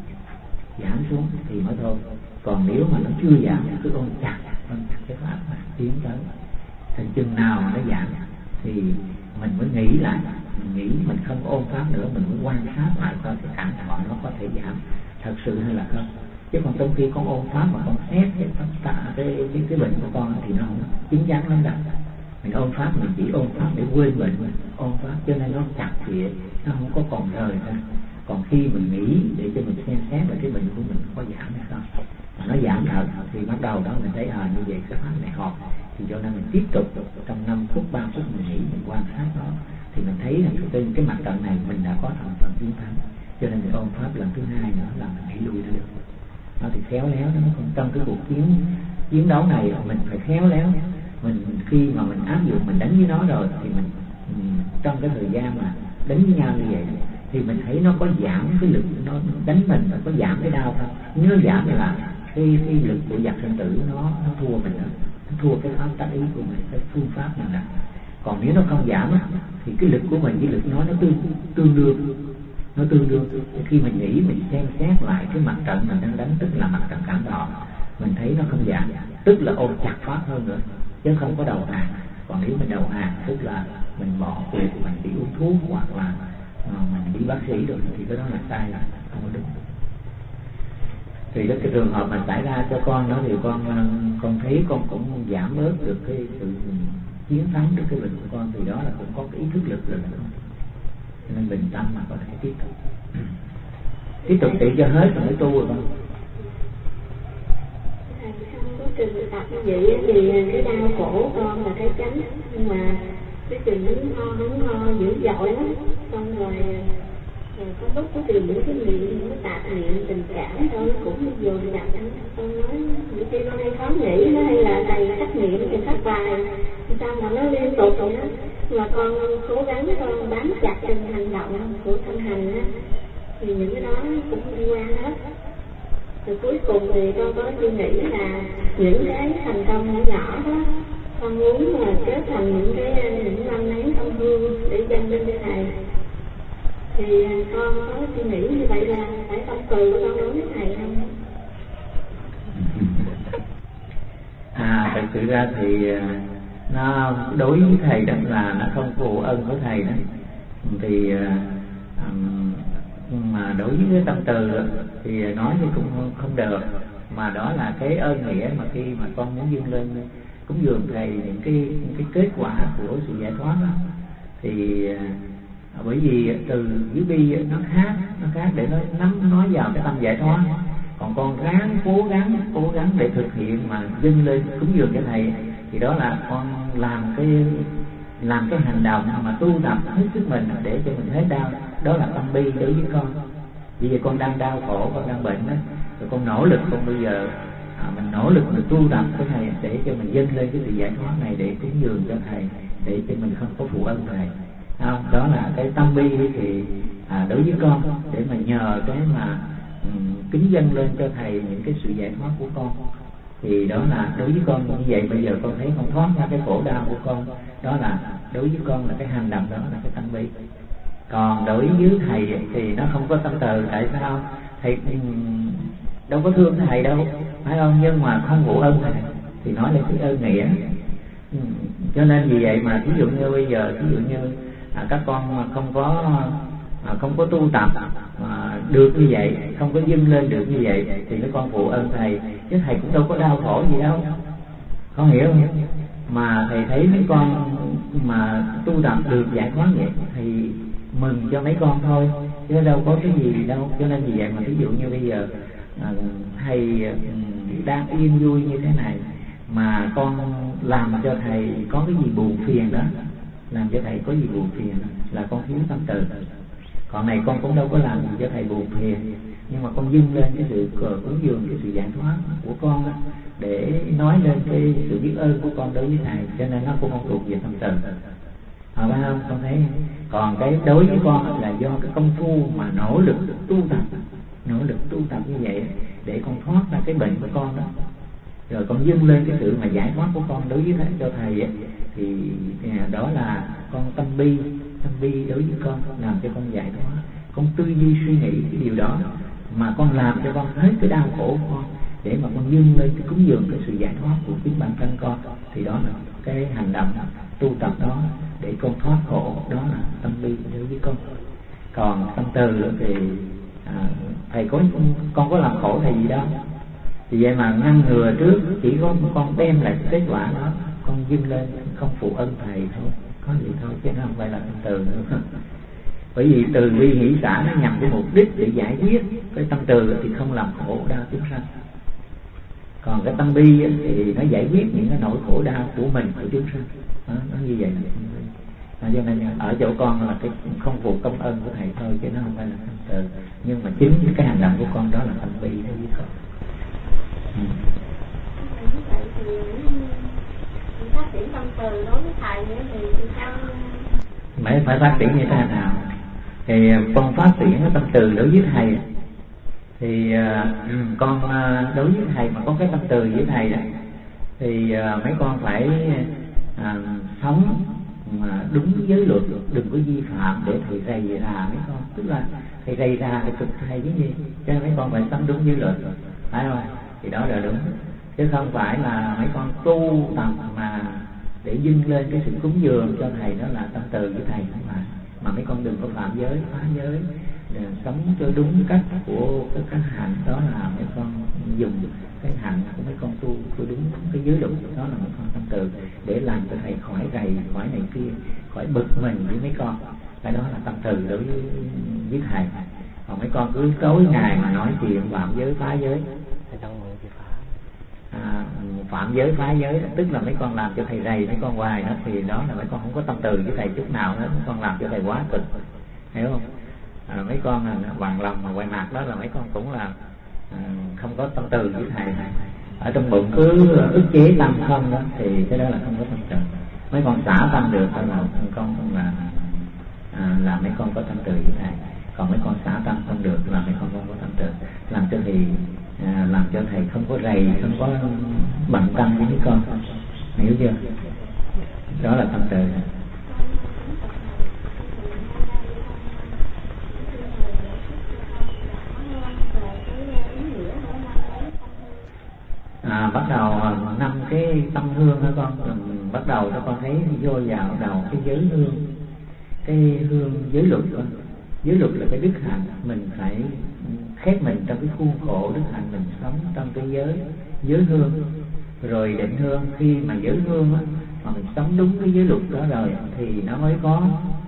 thì mới thôi. Còn nếu mà nó chưa giảm thì cứ ôm chặt cái pháp mà tiến tới. Thành chừng nào mà nó giảm thì mình mới nghĩ lại, mình không ôm pháp nữa, mình mới quan sát lại coi cái cảm thọ nó có thể giảm thật sự hay là không. Chứ còn trong khi con ôm pháp mà con xét cái bệnh của con thì nó không chính chắn lắm đâu. Mình ôm pháp, mình chỉ ôm pháp để quên bệnh, ôm pháp cho nên nó chặt thì nó không có còn rời ra. Còn khi mình nghĩ để cho mình xem xét là cái bệnh của mình có giảm hay không, mà nó giảm thật thì bắt đầu đó mình thấy như vậy cái pháp này hợp, thì cho nên mình tiếp tục trong 5 phút 3 phút mình nghĩ, mình quan sát nó thì mình thấy là trên cái mặt trận này mình đã có thành phần chiến thắng. Cho nên mình ôm pháp lần thứ 2 nữa là mình đẩy lui được. Nó thì khéo léo đó. Còn trong cái cuộc chiến đấu này mình phải khéo léo. Mình khi mà mình áp dụng, mình đánh với nó rồi thì mình trong cái thời gian mà đánh với nhau như vậy thì mình thấy nó có giảm cái lực, nó đánh mình nó có giảm cái đau không. Nếu nó giảm thì là cái lực của giặc sinh tử nó thua mình rồi, nó thua cái pháp tác ý của mình, cái phương pháp mình làm. Còn nếu nó không giảm thì cái lực của mình với lực nó tương đương. Khi mình nghĩ, mình xem xét lại cái mặt trận mình đang đánh, tức là mặt trận cảm thọ, mình thấy nó không giảm, tức là ôm chặt pháp hơn nữa, chứ không có đầu hàng. Còn nếu mình đầu hàng tức là mình bỏ cuộc, mình đi uống thuốc hoặc là mình đi bác sĩ được thì cái đó là sai, là không có đúng. Thì cái trường hợp mà xảy ra cho con đó thì con thấy con cũng giảm bớt được cái sự chiến thắng được cái bệnh của con, thì đó là cũng có cái ý thức lực rồi, cho nên bình tâm mà có thể tiếp tục để cho hết rồi mới tu rồi con. Có trường tập như vậy thì cái đau khổ con là cái chánh, nhưng mà cái trường hứng ho dữ dội lắm, xong rồi có lúc có tìm những cái niệm, nó tạp niệm tình cảm thôi, cũng dồn dập. Con nói những khi con hay khó nghĩ nó, hay là thầy cách niệm thì cách bài sao mà nó liên tục vậy đó. Mà con cố gắng con bám chặt từng hành động của thân hành á, thì những cái đó cũng đi qua hết. Rồi cuối cùng thì con có suy nghĩ là những cái thành công nhỏ nhỏ đó con muốn mà kết thành những năm nén tâm hương để dâng lên cho thầy. Thì con có suy nghĩ như vậy là phải tâm từ của con đối với thầy không? Thật sự ra thì nó đối với thầy đó là nó không phụ ơn của thầy đó. Thì mà đối với cái tâm từ thì nói thì cũng không được, mà đó là cái ơn nghĩa mà khi mà con muốn dâng lên cúng dường thầy những cái kết quả của sự giải thoát đó. Thì bởi vì từ dưới bi nó khác để nó nói vào cái tâm giải thoát. Còn con cố gắng để thực hiện mà dâng lên cúng dường cho thầy, thì đó là con làm cái hành động mà tu tập hết sức mình để cho mình hết đau. Đó là tâm bi đối với con. Vì con đang đau khổ, con đang bệnh đó, rồi con nỗ lực, con bây giờ mình nỗ lực mình tu tập cái này để cho mình dâng lên cái sự giải thoát này để cúng dường cho thầy, để cho mình không có phụ ơn thầy. Không, đó là cái tâm bi thì đối với con, để mà nhờ cái mà kính dâng lên cho thầy những cái sự giải thoát của con. Thì đó là đối với con như vậy. Bây giờ con thấy con thoát ra cái khổ đau của con, đó là đối với con là cái hành động, đó là cái tâm bi. Còn đối với thầy thì nó không có tâm từ. Tại sao? Thầy đâu có thương thầy đâu, phải không? Nhưng mà không phụ ơn thầy thì nói lên cái ơn nghĩa. Cho nên vì vậy mà ví dụ như bây giờ, ví dụ như các con không có tu tập được như vậy, không có dâng lên được như vậy, thì các con phụ ơn thầy, chứ thầy cũng đâu có đau khổ gì đâu, con hiểu không? Mà thầy thấy mấy con mà tu tập được giải thoát vậy thì mừng cho mấy con thôi, chứ đâu có cái gì đâu. Cho nên vì vậy mà ví dụ như bây giờ thầy đang yên vui như thế này, mà con làm cho thầy có cái gì buồn phiền đó, làm cho thầy có gì buồn phiền là con thiếu tâm từ. Còn này con cũng đâu có làm gì cho thầy buồn phiền, nhưng mà con dâng lên cái sự cúng dường, cái sự giải thoát của con đó, để nói lên cái sự biết ơn của con đối với thầy, cho nên nó cũng không thuộc về tâm từ. Phải không? Con thấy. Còn cái đối với con là do cái công phu mà nỗ lực tu tập như vậy để con thoát ra cái bệnh của con đó, rồi con dâng lên cái sự mà giải thoát của con đối với thầy, cho thầy ấy, thì đó là con tâm bi đối với con, làm cho con giải thoát. Con tư duy suy nghĩ cái điều đó mà con làm cho con hết cái đau khổ của con, để mà con dâng lên cái cúng dường cái sự giải thoát của chính bản thân con. Thì đó là cái hành động tu tập đó để con thoát khổ, đó là tâm bi đối với con. Còn tâm từ thì thầy con có làm khổ thầy gì đâu, thì vậy mà ngăn ngừa trước, chỉ có con đem lại cái kết quả đó, con dâng lên không phụ ơn thầy thôi, có vậy thôi, chứ nó không phải là tâm từ nữa. Bởi vì từ bi hỷ xả nó nhằm cái mục đích để giải quyết, cái tâm từ thì không làm khổ đau chúng sanh. Còn cái tâm bi thì nó giải quyết những cái nỗi khổ đau của mình, của chúng sanh. Nó như vậy là cho nên ở chỗ con là cái không phụ công ơn của thầy thôi, chứ nó không phải là tâm từ. Nhưng mà chính cái hành động của con đó là tâm bi đối với con. Vậy thì phát triển tâm từ đối với thầy thì sao? Phải phát triển như thế nào? Thì con phát triển cái tâm từ đối với thầy, thì con đối với thầy mà có cái tâm từ với thầy đó, thì mấy con phải sống mà đúng giới luật, đừng có vi phạm để thầy rầy ra mấy con. Tức là thầy rầy ra thì cực thầy với gì, cho nên mấy con phải sống đúng giới luật, phải không? Thì đó là đúng, chứ không phải là mấy con tu tập mà để dâng lên cái sự cúng dường cho thầy, đó là tâm từ với thầy, không phải. Mà mấy con đừng có phạm giới, phá giới, sống cho đúng cách của cái hạnh, đó là mấy con dùng cái hạnh của mấy con tu đúng cái giới luật, đó là mấy con tâm từ, để làm cho thầy khỏi rầy, khỏi này kia, khỏi bực mình với mấy con. Cái đó là tâm từ đối với thầy. Còn mấy con cứ tối ngày mà nói chuyện phạm giới, phá giới, phạm giới, phá giới, tức là mấy con làm cho thầy rầy mấy con hoài đó, thì đó là mấy con không có tâm từ với thầy chút nào hết. Mấy con làm cho thầy quá cực, hiểu không? Mấy con là bằng lòng mà quay mặt, đó là mấy con cũng là không có tâm từ với thầy. Ở trong bụng cứ ức chế tâm không đó, thì cái đó là không có tâm từ. Mấy con xả tâm được đó là con không là mấy con có tâm từ với thầy. Còn mấy con xả tâm không được là mấy con không có tâm từ, làm cho thầy không có rầy, không có bận tâm với mấy con, hiểu chưa? Đó là tâm từ. bắt đầu 5 cái tâm hương đó con, bắt đầu cho con thấy vô vào đầu cái giới hương, cái hương giới luật đó. Giới luật là cái đức hạnh, mình phải khép mình trong cái khuôn khổ đức hạnh, mình sống trong cái giới hương. Rồi định hương, khi mà giới hương á, mà mình sống đúng cái giới luật đó rồi thì nó mới có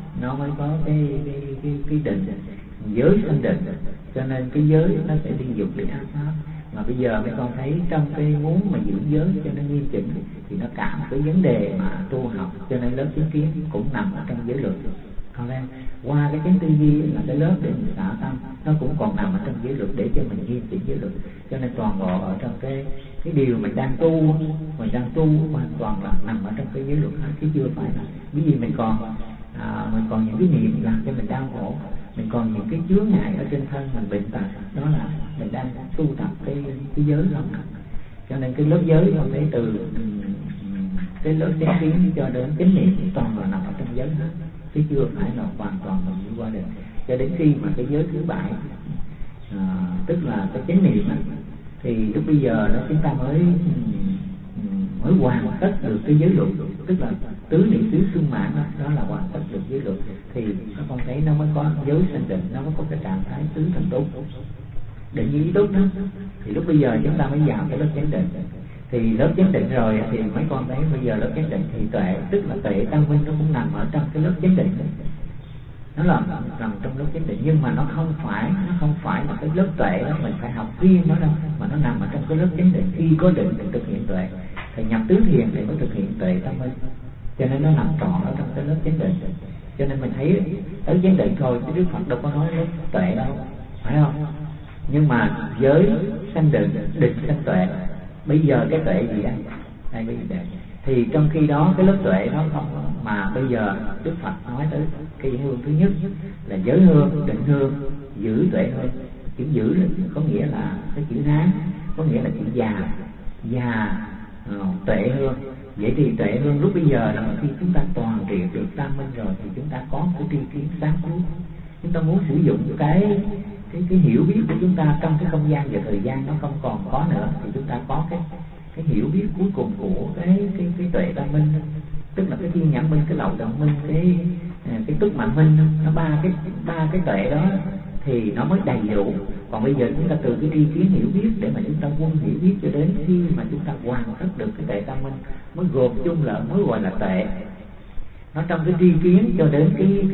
cái định, giới sanh định. Cho nên cái giới nó sẽ liên dục để ác pháp. Mà bây giờ mấy con thấy trong cái muốn mà giữ giới cho nó nghiêm chỉnh thì nó cả một cái vấn đề mà tu học, cho nên lớp chứng kiến cũng nằm ở trong giới luật. Con em qua cái chánh tư duy là cái lớp để mình xả tâm, nó cũng còn nằm ở trong giới luật để cho mình nghiêm chỉnh giới luật. Cho nên toàn bộ ở trong cái điều mình đang tu hoàn toàn là nằm ở trong cái giới luật hết, chứ chưa phải là ví dụ mình còn những cái niệm làm cho mình đau khổ, mình còn những cái chướng ngại ở trên thân mình bệnh tật, đó là mình đang tu tập cái giới lòng. Cho nên cái lớp giới không thấy từ cái lớp chánh kiến cho đến chánh niệm toàn là nằm ở trong giới hết, chứ chưa phải là hoàn toàn mình đi qua được. Cho đến khi mà cái giới thứ 7 tức là cái chánh niệm á, thì lúc bây giờ đó chúng ta mới hoàn tất được cái giới luật, tức là tứ niệm xứ xương mãn đó là hoàn tất được giới luật, thì các con thấy nó mới có giới sanh định, nó mới có cái trạng thái tứ thần túc, định như ý túc đó. Thì lúc bây giờ chúng ta mới vào cái lớp chánh định. Thì lớp chánh định rồi thì mấy con thấy bây giờ lớp chánh định thì tuệ, tức là tuệ tăng minh, nó cũng nằm ở trong cái lớp chánh định đó. Nó là nằm trong lớp chánh định, nhưng mà nó không phải là cái lớp tuệ đó mình phải học riêng nó đâu, mà nó nằm ở trong cái lớp chánh định. Khi có định thì thực hiện tuệ, thì nhập tứ thiền để mới thực hiện tuệ tăng minh, cho nên nó nằm trọn ở trong cái lớp chánh định. Cho nên mình thấy tới chánh định thôi, chứ Đức Phật đâu có nói lớp tuệ đâu, phải không? Nhưng mà giới sanh định, định sanh tuệ. Bây giờ cái tuệ gì đây? Đây bây giờ thì trong khi đó cái lớp tuệ nó không, mà bây giờ Đức Phật nói tới cái hương thứ nhất là giới hương, định hương, giữ tuệ hương. Chữ giữ có nghĩa là cái chữ Hán, có nghĩa là chữ già tuệ hương. Vậy thì tuệ hương lúc bây giờ là khi chúng ta toàn triệt được tam minh rồi thì chúng ta có cái tri kiến sáng suốt. Chúng ta muốn sử dụng cái hiểu biết của chúng ta trong cái không gian và thời gian nó không còn có nữa, thì chúng ta có cái hiểu biết cuối cùng của cái tuệ tam minh, tức là cái thiên nhãn minh, cái lậu động minh, cái túc mạng minh. Nó ba cái tuệ đó thì nó mới đầy đủ. Còn bây giờ chúng ta từ cái tri kiến hiểu biết để mà chúng ta quân hiểu biết cho đến khi mà chúng ta hoàn tất được cái tuệ tam minh mới gồm chung lại mới gọi là tuệ. Nó trong cái tri kiến cho đến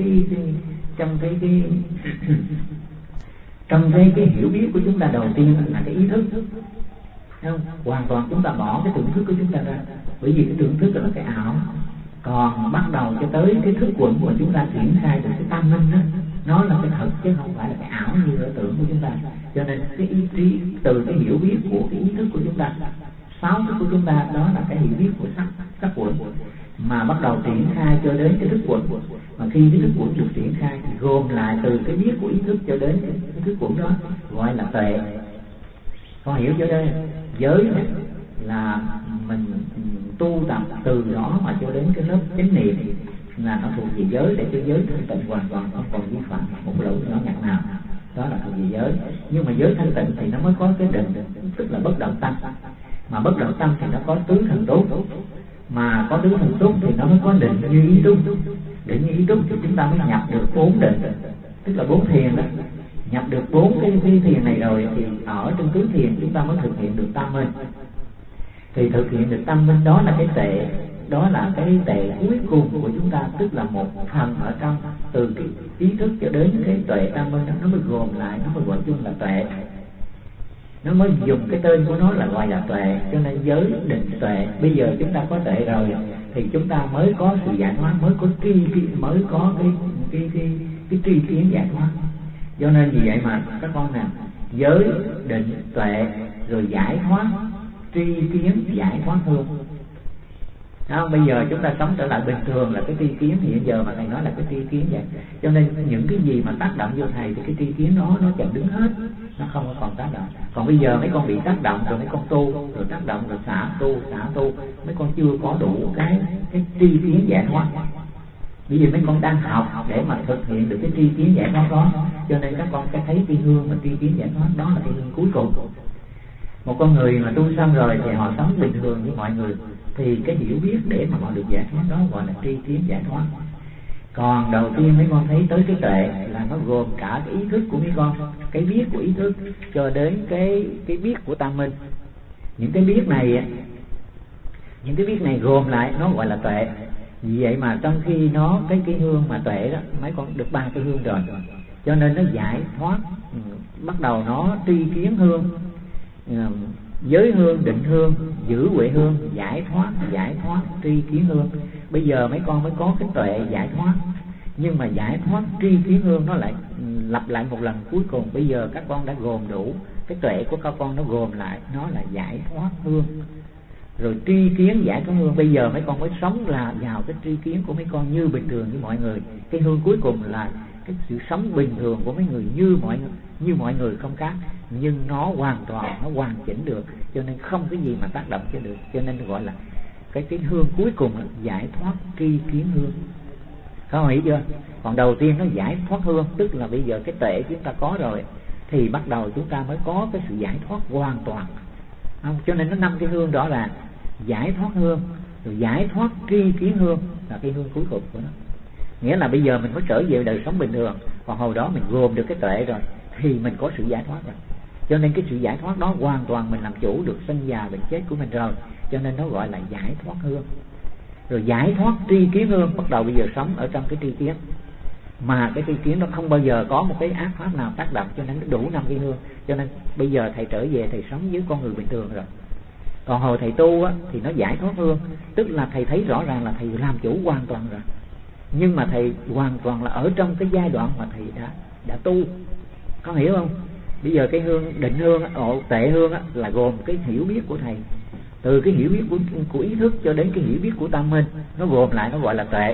trong cái hiểu biết của chúng ta đầu tiên là cái ý thức, không? Hoàn toàn chúng ta bỏ cái tưởng thức của chúng ta ra, bởi vì cái tưởng thức là cái ảo. Còn bắt đầu cho tới cái thức quẩn của chúng ta triển khai được cái tam minh đó, nó là cái thật chứ không phải là cái ảo như ở tưởng của chúng ta. Cho nên cái ý trí từ cái hiểu biết của cái ý thức của chúng ta, 6 thức của chúng ta, đó là cái hiểu biết của sắc quẩn, mà bắt đầu triển khai cho đến cái thức quẩn. Mà khi cái thức quẩn được triển khai thì gồm lại từ cái biết của ý thức cho đến cái thức quẩn đó gọi là tuệ. Con hiểu chưa đây? Giới này là mình tu tập từ đó mà cho đến cái lớp chánh niệm là nó thuộc về giới, để cho giới thanh tịnh hoàn toàn không còn vi phạm một lỗi nhỏ nhặt nào, đó là thuộc về giới. Nhưng mà giới thanh tịnh thì nó mới có cái định, tức là bất động tâm. Mà bất động tâm thì nó có tứ thần túc, mà có tứ thần túc thì nó mới có định như ý túc. Định như ý túc thì chúng ta mới nhập được 4 định, tức là 4 thiền đó. Nhập được 4 cái thiền này rồi thì ở trong tứ thiền chúng ta mới thực hiện được tam minh. Thì thực hiện được tam minh đó là cái tệ, đó là cái tệ cuối cùng của chúng ta, tức là một phần ở trong từ cái ý thức cho đến cái tuệ tam minh đó, nó mới gồm lại, nó mới gọi chung là tuệ. Nó mới dùng cái tên của nó là gọi là tuệ. Cho nên giới định tuệ, bây giờ chúng ta có tuệ rồi thì chúng ta mới có sự giải thoát, mới có cái tri kiến giải thoát. Do nên vì vậy mà các con nè, giới định tuệ rồi giải thoát, tri kiến giải thoát hương. Không, bây giờ chúng ta sống trở lại bình thường là cái tri kiến, thì hiện giờ mà thầy nói là cái tri kiến vậy. Cho nên những cái gì mà tác động vô thầy thì cái tri kiến nó chặn đứng hết, nó không còn tác động. Còn bây giờ mấy con bị tác động rồi mấy con tu, rồi tác động rồi xả tu, mấy con chưa có đủ cái tri kiến giải thoát. Bởi vì mấy con đang học để mà thực hiện được cái tri kiến giải thoát đó, cho nên các con sẽ thấy cái hương mà tri kiến giải thoát đó là cái hương cuối cùng. Một con người mà tu xong rồi thì họ sống bình thường với mọi người, thì cái hiểu biết để mà họ được giải thoát đó gọi là tri kiến giải thoát. Còn đầu tiên mấy con thấy tới cái tuệ là nó gồm cả cái ý thức của mấy con, cái biết của ý thức cho đến cái biết của tam minh. Những cái biết này gồm lại nó gọi là tuệ. Vì vậy mà trong khi nó cái hương mà tuệ đó, mấy con được 3 cái hương rồi, cho nên nó giải thoát. Bắt đầu nó tri kiến hương, giới hương, định hương, giữ huệ hương, giải thoát tri kiến hương. Bây giờ mấy con mới có cái tuệ giải thoát, nhưng mà giải thoát tri kiến hương nó lại lặp lại một lần cuối cùng. Bây giờ các con đã gồm đủ, cái tuệ của các con nó gồm lại, nó là giải thoát hương, rồi tri kiến giải thoát hương. Bây giờ mấy con mới sống là vào cái tri kiến của mấy con như bình thường với mọi người. Cái hương cuối cùng là cái sự sống bình thường của mấy người như mọi người không khác, nhưng nó hoàn toàn, nó hoàn chỉnh được, cho nên không cái gì mà tác động cho được. Cho nên gọi là cái hương cuối cùng là giải thoát tri kiến hương. Có hiểu chưa? Còn đầu tiên nó giải thoát hương, tức là bây giờ cái tuệ chúng ta có rồi thì bắt đầu chúng ta mới có cái sự giải thoát hoàn toàn. Cho nên nó 5 cái hương đó là giải thoát hương, rồi giải thoát tri kiến hương là cái hương cuối cùng của nó. Nghĩa là bây giờ mình có trở về đời sống bình thường, còn hồi đó mình gồm được cái tuệ rồi thì mình có sự giải thoát rồi. Cho nên cái sự giải thoát đó hoàn toàn mình làm chủ được sinh già bệnh chết của mình rồi, cho nên nó gọi là giải thoát hương. Rồi giải thoát tri kiến hương, bắt đầu bây giờ sống ở trong cái tri kiến, mà cái tri kiến nó không bao giờ có một cái ác pháp nào tác động, cho nên nó đủ 5 cái hương. Cho nên bây giờ thầy trở về thầy sống với con người bình thường rồi. Còn hồi thầy tu á, thì nó giải thoát hương, tức là thầy thấy rõ ràng là thầy làm chủ hoàn toàn rồi, nhưng mà thầy hoàn toàn là ở trong cái giai đoạn mà thầy đã tu. Có hiểu không? Bây giờ cái hương định hương, tệ hương á, là gồm cái hiểu biết của thầy, từ cái hiểu biết của ý thức cho đến cái hiểu biết của tam minh, nó gồm lại, nó gọi là tuệ.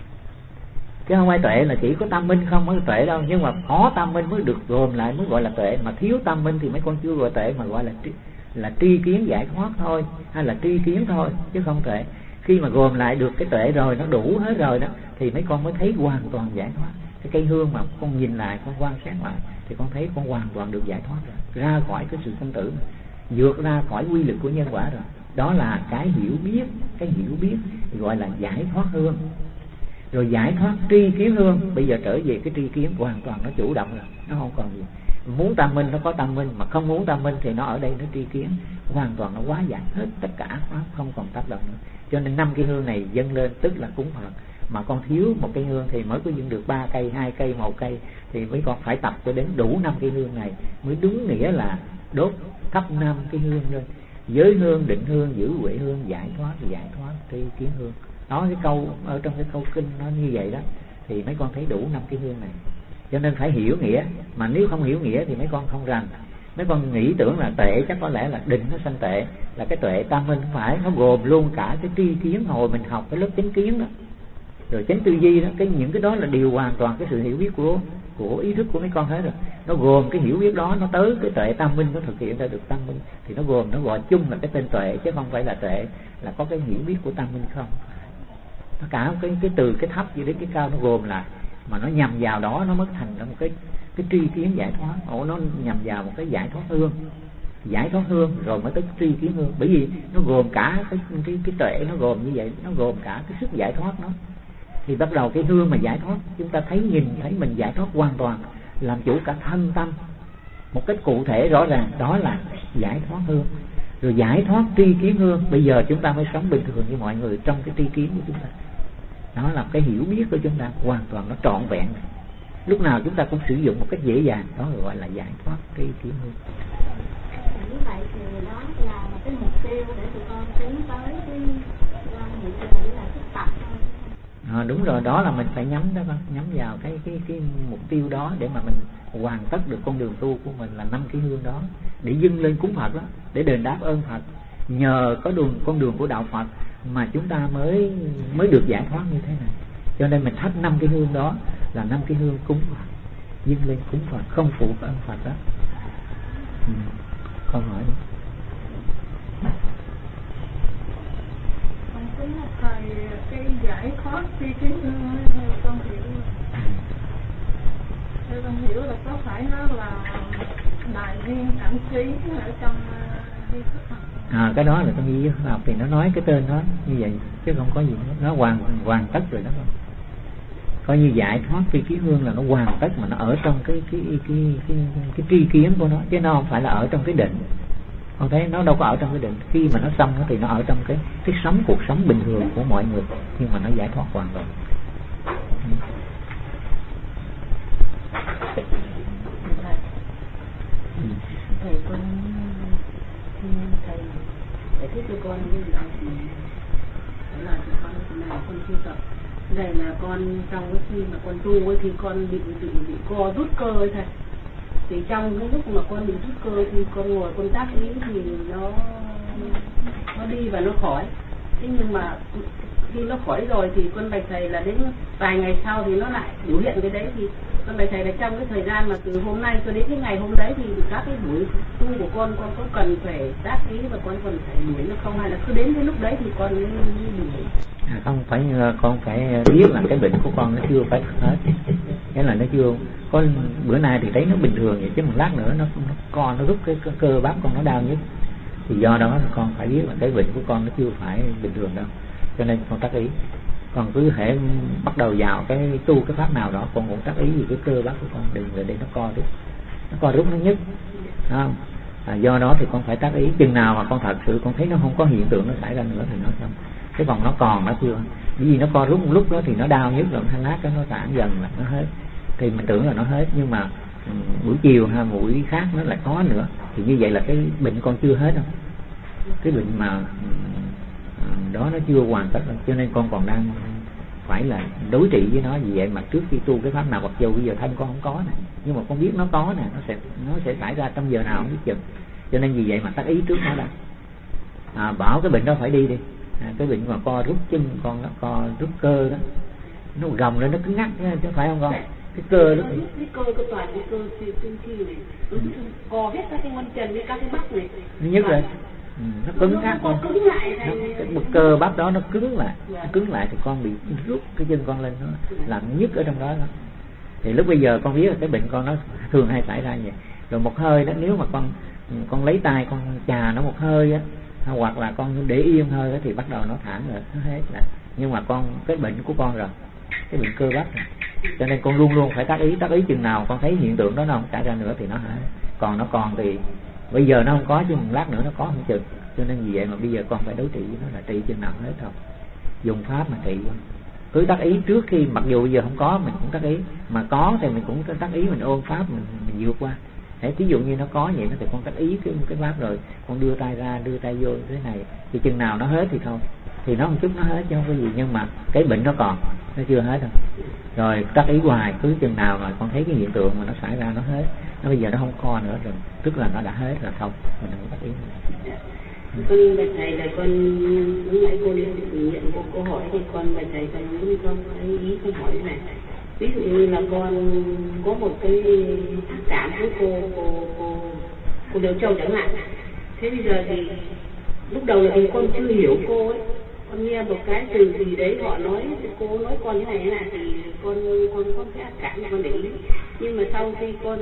Chứ không phải tuệ là chỉ có tam minh không mới tuệ đâu, nhưng mà có tam minh mới được gồm lại mới gọi là tuệ. Mà thiếu tam minh thì mấy con chưa gọi tuệ, mà gọi là tri kiến giải thoát thôi, hay là tri kiến thôi chứ không tuệ. Khi mà gồm lại được cái tuệ rồi, nó đủ hết rồi đó, thì mấy con mới thấy hoàn toàn giải thoát. Cái cây hương mà con nhìn lại, con quan sát lại thì con thấy con hoàn toàn được giải thoát rồi, ra khỏi cái sự sanh tử, vượt ra khỏi quy luật của nhân quả rồi. Đó là cái hiểu biết gọi là giải thoát hương. Rồi giải thoát tri kiến hương, bây giờ trở về cái tri kiến hoàn toàn nó chủ động rồi, nó không còn gì. Muốn tam minh nó có tam minh, mà không muốn tam minh thì nó ở đây nó tri kiến, hoàn toàn nó hóa giải hết tất cả ác pháp, không còn tác động nữa. Cho nên 5 cái hương này dâng lên tức là cúng Phật. Mà con thiếu một cây hương thì mới có dâng được 3 cây, 2 cây, 1 cây, thì mấy con phải tập cho đến đủ 5 cây hương này mới đúng nghĩa là đốt thắp 5 cái hương lên. Giới hương, định hương, giữ huệ hương, giải thoát tri kiến hương. Đó, cái câu ở trong cái câu kinh nó như vậy đó, thì mấy con thấy đủ 5 cái hương này. Cho nên phải hiểu nghĩa, mà nếu không hiểu nghĩa thì mấy con không rành. Mấy con nghĩ tưởng là tệ chắc có lẽ là định nó sanh tệ, là cái tuệ tam minh. Không phải, nó gồm luôn cả cái tri kiến hồi mình học cái lớp chánh kiến đó, rồi chánh tư duy đó, những cái đó là điều hoàn toàn cái sự hiểu biết của ý thức của mấy con hết rồi. Nó gồm cái hiểu biết đó, nó tới cái tuệ tam minh, nó thực hiện ra được tam minh, thì nó gồm, nó gọi chung là cái tên tuệ, chứ không phải là tuệ là có cái hiểu biết của tam minh không. Tất cả cái từ cái thấp cho đến cái cao nó gồm lại, mà nó nhằm vào đó nó mới thành ra một cái tri kiến giải thoát. Nó nhằm vào một cái giải thoát hương rồi mới tới tri kiến hương. Bởi vì nó gồm cả cái tuệ, nó gồm như vậy, nó gồm cả cái sức giải thoát nó. Thì bắt đầu cái hương mà giải thoát, chúng ta nhìn thấy mình giải thoát hoàn toàn, làm chủ cả thân tâm một cách cụ thể rõ ràng, đó là giải thoát hương. Rồi giải thoát tri kiến hương, bây giờ chúng ta mới sống bình thường như mọi người trong cái tri kiến của chúng ta. Đó là cái hiểu biết của chúng ta hoàn toàn nó trọn vẹn, lúc nào chúng ta cũng sử dụng một cách dễ dàng, đó gọi là giải thoát tri kiến hương. Như vậy thì đó là một cái mục tiêu để tụi con tiến tới cái mục tiêu là thực tập thôi. Đúng rồi, đó là mình phải nhắm đó, nhắm vào cái mục tiêu đó để mà mình hoàn tất được con đường tu của mình, là 5 cái hương đó để dâng lên cúng Phật đó, để đền đáp ơn Phật. Nhờ có con đường của đạo Phật mà chúng ta mới được giải thoát như thế này. Cho nên mình thắp 5 cái hương đó là 5 cái hương cúng Phật, dâng lên cúng Phật, không phụ ơn Phật đó. Con hỏi đi. Con tính là thầy cái giải thoát tri kiến hương con hiểu. Theo con hiểu là có phải nó là đại viên cảm trí ở trong Cái cái đó là trong y học thì nó nói cái tên nó như vậy chứ không có gì nó hoàn tất rồi đó. Coi như giải thoát phi khí hương là nó hoàn tất, mà nó ở trong cái tri kiến của nó, chứ nó không phải là ở trong cái định. Con thấy nó đâu có ở trong cái định. Khi mà nó xong thì nó ở trong cái cuộc sống bình thường của mọi người, nhưng mà nó giải thoát hoàn toàn. Thầy con thầy giải thích cho con như là con nào con chưa tập. Đây là con trong cái khi mà con tu ấy thì con bị co rút cơ ấy thầy. Thì trong cái lúc mà con bị rút cơ thì con ngồi con tác ý thì nó đi và nó khỏi. Thế nhưng mà khi nó khỏi rồi thì con bạch thầy là đến vài ngày sau thì nó lại biểu hiện cái đấy. Thì con bạch thầy là trong cái thời gian mà từ hôm nay cho đến cái ngày hôm đấy thì các cái buổi tu của con có cần phải tác ý và con còn phải đuổi nó không, hay là cứ đến cái lúc đấy thì con mới đuổi? Không phải, con phải biết là cái bệnh của con nó chưa phải hết, nghĩa là nó chưa có. Bữa nay thì thấy nó bình thường vậy, chứ một lát nữa nó rút cái cơ bắp con nó đau nhất, thì do đó con phải biết là cái bệnh của con nó chưa phải bình thường đâu, cho nên con tác ý. Còn cứ hệ bắt đầu vào cái tu cái pháp nào đó, con cũng tác ý vì cái cơ bắp của con đừng để nó co rút nó nhất, không? Do đó thì con phải tác ý. Chừng nào mà con thật sự con thấy nó không có hiện tượng nó xảy ra nữa thì nó xong. Cái còn nó còn nó chưa, bởi vì nó co rút một lúc đó thì nó đau nhất rồi, hai lát cái nó tản dần là nó hết. Thì mình tưởng là nó hết, nhưng mà buổi chiều hay buổi khác nó lại có nữa, thì như vậy là cái bệnh con chưa hết đâu. Cái bệnh mà đó nó chưa hoàn tất đâu. Cho nên con còn đang phải là đối trị với nó. Vì vậy mà trước khi tu cái pháp nào, mặc dù bây giờ thân con không có nè, nhưng mà con biết nó có nè, nó sẽ xảy ra trong giờ nào không biết chừng. Cho nên vì vậy mà tác ý trước nó đã. Bảo cái bệnh đó phải đi. Cái bệnh mà co rút chân con, nó co rút cơ đó, nó gồng lên nó cứng ngắc chứ phải không con? Cái cơ đó, cái cơ toàn cái cơ xương này, co hết các cái ngón chân với các cái bắp này. Nhất rồi. Nó cứng ngắc con, cái cơ bắp đó nó cứng lại thì con bị rút cái chân con lên, nó làm nhức ở trong đó. Thì lúc bây giờ con biết là cái bệnh con nó thường hay xảy ra vậy. Rồi một hơi đó, nếu mà con lấy tay con chà nó một hơi á, hoặc là con để yên hơi đó, thì bắt đầu nó thẳng rồi, nó hết lại. Nhưng mà cái bệnh của con rồi, cái bệnh cơ bắp rồi. Cho nên con luôn luôn phải tác ý chừng nào con thấy hiện tượng đó nó không xảy ra nữa thì nó hết. Còn nó còn thì bây giờ nó không có, chứ một lát nữa nó có không chừng. Cho nên vì vậy mà bây giờ con phải đối trị với nó, là trị chừng nào hết thôi, dùng pháp mà trị. Cứ tác ý trước khi, mặc dù bây giờ không có mình cũng tác ý, mà có thì mình cũng tác ý, mình ôm pháp mình vượt qua. Thí dụ như nó có vậy thì con tác ý cái pháp rồi con đưa tay ra, đưa tay vô thế này, thì chừng nào nó hết thì thôi, thì nó một chút nó hết chứ không có gì. Nhưng mà cái bệnh nó còn, nó chưa hết đâu. Rồi tác ý hoài, cứ chừng nào mà con thấy cái hiện tượng mà nó xảy ra nó hết, nó bây giờ nó không co nữa rồi, tức là nó đã hết rồi, không mình không tác ý nữa. Con bạch thầy là con lúc nãy cô nhận cô hỏi thì con bạch thầy muốn con ý con hỏi này. Ví dụ như là con có một cái ác cảm với cô Đều Châu chẳng hạn. Thế bây giờ thì lúc đầu là vì con chưa hiểu cô ấy, con nghe một cái từ gì đấy họ nói, cô nói con như này thì con có cái ác cảm mà con để ý. Nhưng mà sau khi con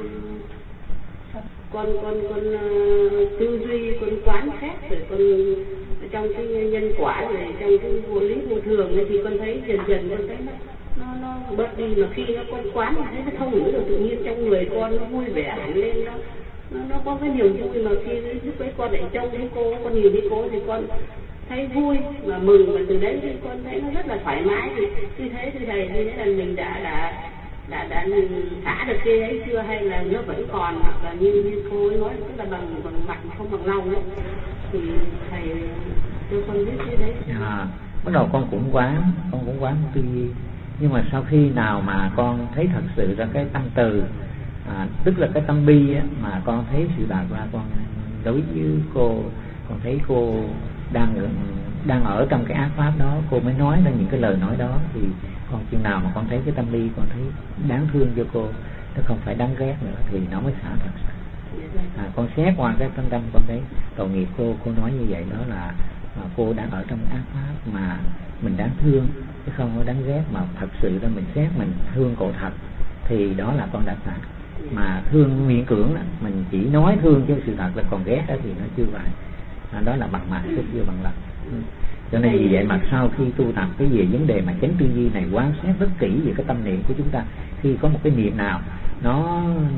tư duy, con quán xét rồi con trong cái nhân quả rồi trong cái vô lý vô thường này, thì con thấy dần con thấy nó bớt đi. Mà khi nó con quán mà thấy nó thông nữa rồi tự nhiên trong người con nó vui vẻ hẳn lên, nó có cái niềm vui. Mà khi lúc ấy con lại trông thấy cô, con nhìn thấy cô thì con thấy vui mà mừng, và từ đấy thì con thấy nó rất là thoải mái. Thì như thế thì thầy, như thế là mình đã xả được cái ấy chưa, hay là nó vẫn còn, hoặc là như cô ấy nói tức là bằng mặt mà không bằng lòng ấy, thì thầy cho con biết cái đấy. Bắt đầu con cũng quán tư duy, nhưng mà sau khi nào mà con thấy thật sự ra cái tâm từ, tức là cái tâm bi á, mà con thấy sự đạt ra, con đối với cô, con thấy cô đang ở trong cái ác pháp đó, cô mới nói ra những cái lời nói đó, thì còn chừng nào mà con thấy cái tâm bi, con thấy đáng thương cho cô, nó không phải đáng ghét nữa, thì nó mới xả thật sự. Con xét qua cái tâm con thấy tội nghiệp cô nói như vậy, đó là cô đang ở trong ác pháp mà mình đáng thương chứ không có đáng ghét. Mà thật sự là mình xét mình thương cô thật, thì đó là con đã xả. mà thương miễn cưỡng đó, mình chỉ nói thương chứ sự thật là còn ghét đó thì nó chưa phải. Đó là bằng mặt chứ chưa bằng lòng. Cho nên vì vậy mà sau khi tu tập cái về vấn đề mà chánh tư duy này, quan sát rất kỹ về cái tâm niệm của chúng ta. Khi có một cái niệm nào nó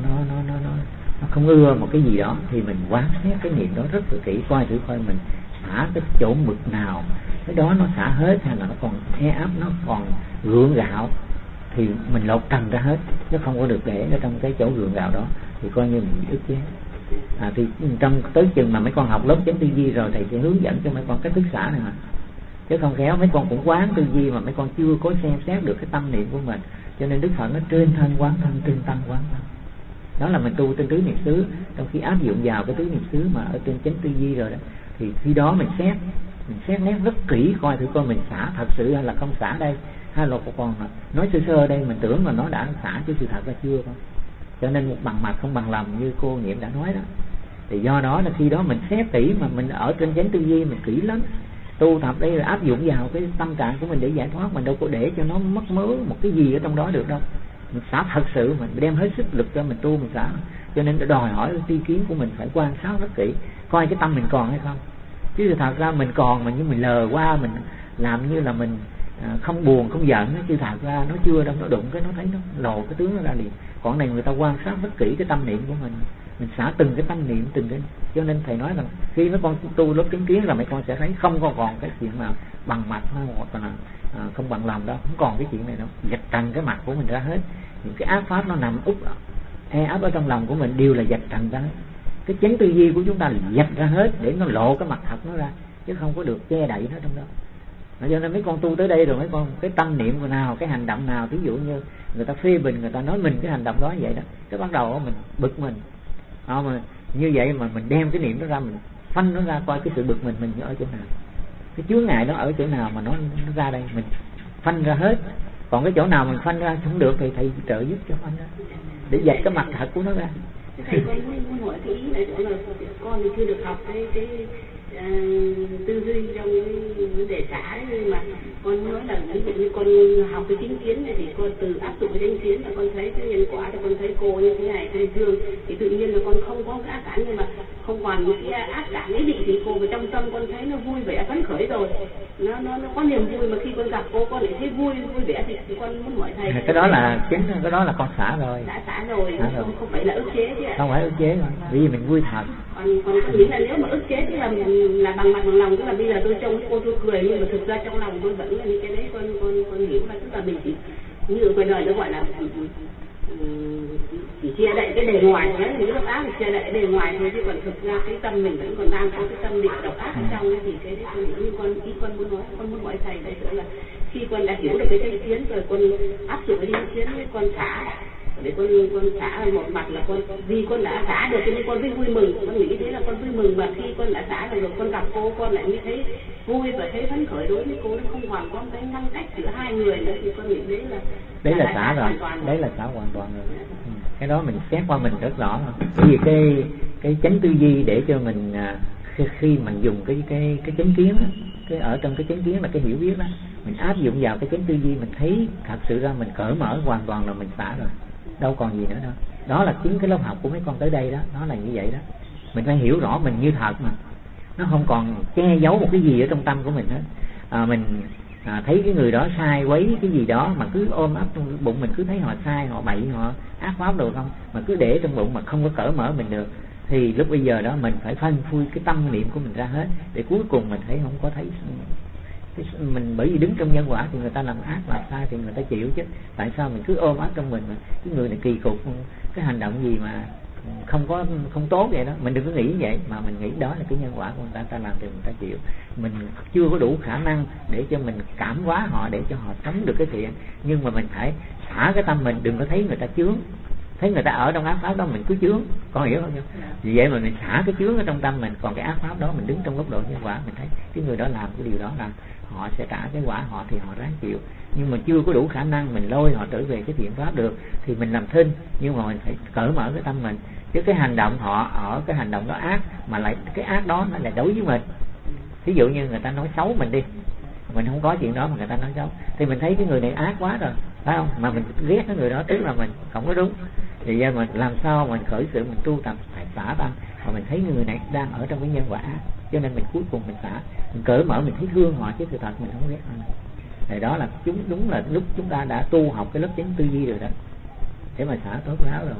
không ưa một cái gì đó thì mình quan sát cái niệm đó rất là kỹ, coi thử coi mình xả cái chỗ mực nào, cái đó nó xả hết hay là nó còn e áp, nó còn gượng gạo thì mình lột trần ra hết, chứ không có được để ở trong cái chỗ gượng gạo đó thì coi như mình bị ức chế. Thì trong tới chừng mà mấy con học lớp chánh tư duy rồi thầy sẽ hướng dẫn cho mấy con cách thức xả này mà, chứ không khéo mấy con cũng quán tư duy mà mấy con chưa có xem xét được cái tâm niệm của mình. Cho nên Đức Phật nó trên thân quán thân, trên tâm quán thân. Đó là mình tu trên tứ niệm xứ. Trong khi áp dụng vào cái tứ niệm xứ mà ở trên chánh tư duy rồi đó, thì khi đó mình xét nét rất kỹ, coi thử coi mình xả thật sự hay là không xả đây, hay là còn nói sơ sơ đây mình tưởng mà nó đã xả chứ sự thật là chưa thôi. Cho nên một bằng mặt không bằng lòng như cô Niệm đã nói đó. Thì do đó là khi đó mình xét kỹ, mà mình ở trên chánh tư duy mình kỹ lắm, tu tập đây là áp dụng vào cái tâm trạng của mình để giải thoát, mình đâu có để cho nó mất mớ một cái gì ở trong đó được đâu. Mình xả thật sự, mình đem hết sức lực cho mình tu mình xả. Cho nên đòi hỏi tri kiến của mình phải quan sát rất kỹ, coi cái tâm mình còn hay không. Chứ thật ra mình còn mà nhưng mình lờ qua, mình làm như là mình không buồn không giận, chứ thật ra nó chưa đâu, nó đụng cái nó thấy nó lộ cái tướng nó ra liền. Còn này người ta quan sát rất kỹ cái tâm niệm của mình xả từng cái tâm niệm, từng cái. Cho nên thầy nói rằng khi mấy con tu lớp chứng kiến là mấy con sẽ thấy không còn cái chuyện nào bằng mặt hoặc là không bằng lòng đó, không còn cái chuyện này đâu. Dạch trần cái mặt của mình ra hết, những cái ác pháp nó nằm úp e áp ở trong lòng của mình đều là dạch trần ra hết. Cái chánh tư duy của chúng ta là dạch ra hết để nó lộ cái mặt thật nó ra, chứ không có được che đậy nó trong đó. Cho nên mấy con tu tới đây rồi mấy con cái tâm niệm của nào, cái hành động nào, ví dụ như người ta phê bình, người ta nói mình cái hành động đó vậy đó, cái bắt đầu mình bực mình, mà như vậy mà mình đem cái niệm đó ra, mình phanh nó ra coi cái sự bực mình ở chỗ nào, cái chướng ngại nó ở chỗ nào mà nó ra đây, mình phanh ra hết. Còn cái chỗ nào mình phanh ra không được thì thầy trợ giúp cho phanh ra để dạch cái mặt thật của nó ra. Thầy con muốn hỏi cái ý này chỗ là con thì chưa được học cái tư duy trong cái vấn đề xả, nhưng mà con nói là ví dụ như con học cái chính kiến này thì con từ áp dụng cái chính kiến là con thấy cái nhân quả, thì con thấy cô như thế này thế dương thì tự nhiên là con không có cái ác cảm, nhưng mà không còn những cái ác cảm ấy định thì cô vào trong tâm con thấy nó vui vẻ phấn khởi rồi, nó có niềm vui, mà khi con gặp cô con lại thấy vui vẻ thì con muốn hỏi thầy cái đó là chính, cái đó là con xả rồi, đã xả rồi, không phải là ức chế chứ ạ. Không phải ức chế rồi, vì mình vui thật. Còn con nghĩ là nếu mà ức chế tức là bằng mặt bằng lòng, tức là bây giờ tôi trông cô tôi cười, nhưng mà thực ra trong lòng tôi vẫn là những cái đấy, con hiểu là tức là mình chỉ như ngoài đời nó gọi là chỉ che đậy cái bề ngoài thôi, những độc ác thì che đậy cái bề ngoài thôi, chứ còn thực ra cái tâm mình vẫn còn đang có cái tâm định độc ác ở trong ấy, thì cái đấy con nghĩ như con muốn nói, con muốn hỏi thầy đây là khi con đã hiểu được cái chánh kiến rồi, con áp dụng cái chánh kiến với con xả để con xả một mặt là con vì con đã xả được cho nên con vui mừng, con nghĩ thế là con vui mừng, và khi con đã xả được rồi con gặp cô con lại mới thấy vui và thấy phấn khởi đối với cô, nó không còn có cái ngăn cách giữa hai người nữa, thì con nghĩ đấy là xả rồi, đấy là xả hoàn toàn rồi. Cái đó mình xét qua mình rất rõ rồi. Bởi vì cái chánh tư duy để cho mình khi mình dùng cái chánh kiến đó, cái ở trong cái chánh kiến là cái hiểu biết đó, mình áp dụng vào cái chánh tư duy mình thấy thật sự ra mình cởi mở hoàn toàn là mình xả rồi, đâu còn gì nữa đâu. Đó là chính cái lớp học của mấy con tới đây đó, nó là như vậy đó. Mình phải hiểu rõ mình như thật mà, nó không còn che giấu một cái gì ở trong tâm của mình hết. Mình thấy cái người đó sai quấy cái gì đó mà cứ ôm ấp trong bụng mình, cứ thấy họ sai, họ bậy, họ ác pháp đồ không, mà cứ để trong bụng mà không có cởi mở mình được, thì lúc bây giờ đó mình phải phanh phui cái tâm niệm của mình ra hết, để cuối cùng mình thấy không có thấy mình. Bởi vì đứng trong nhân quả thì người ta làm ác làm sai thì người ta chịu chứ, tại sao mình cứ ôm ấp trong mình mà cái người này kỳ cục, cái hành động gì mà không tốt vậy đó. Mình đừng có nghĩ vậy, mà mình nghĩ đó là cái nhân quả của người ta làm thì người ta chịu. Mình chưa có đủ khả năng để cho mình cảm hóa họ, để cho họ sống được cái thiện, nhưng mà mình phải xả cái tâm mình, đừng có thấy người ta chướng, thấy người ta ở trong ác pháp đó mình cứ chướng, con hiểu không? Vì vậy mà mình xả cái chướng ở trong tâm mình, còn cái ác pháp đó mình đứng trong góc độ nhân quả, mình thấy cái người đó làm cái điều đó là họ sẽ trả cái quả họ thì họ ráng chịu, nhưng mà chưa có đủ khả năng mình lôi họ trở về cái thiện pháp được thì mình làm thinh, nhưng mà mình phải cởi mở cái tâm mình, chứ cái hành động họ ở cái hành động đó ác, mà lại cái ác đó nó là đối với mình. Ví dụ như người ta nói xấu mình đi, mình không có chuyện đó mà người ta nói xấu thì mình thấy cái người này ác quá rồi, phải không? Mà mình ghét cái người đó tức là mình không có đúng. Vì vậy mà làm sao mình khởi sự mình tu tập phải xả tâm, mà mình thấy người này đang ở trong cái nhân quả, cho nên mình cuối cùng mình xả, mình cởi mở, mình thấy thương họ, chứ sự thật mình không ghét họ. Thì đó là đúng là lúc chúng ta đã tu học cái lớp chánh tư duy rồi đó, để mà xả tốt ráo rồi.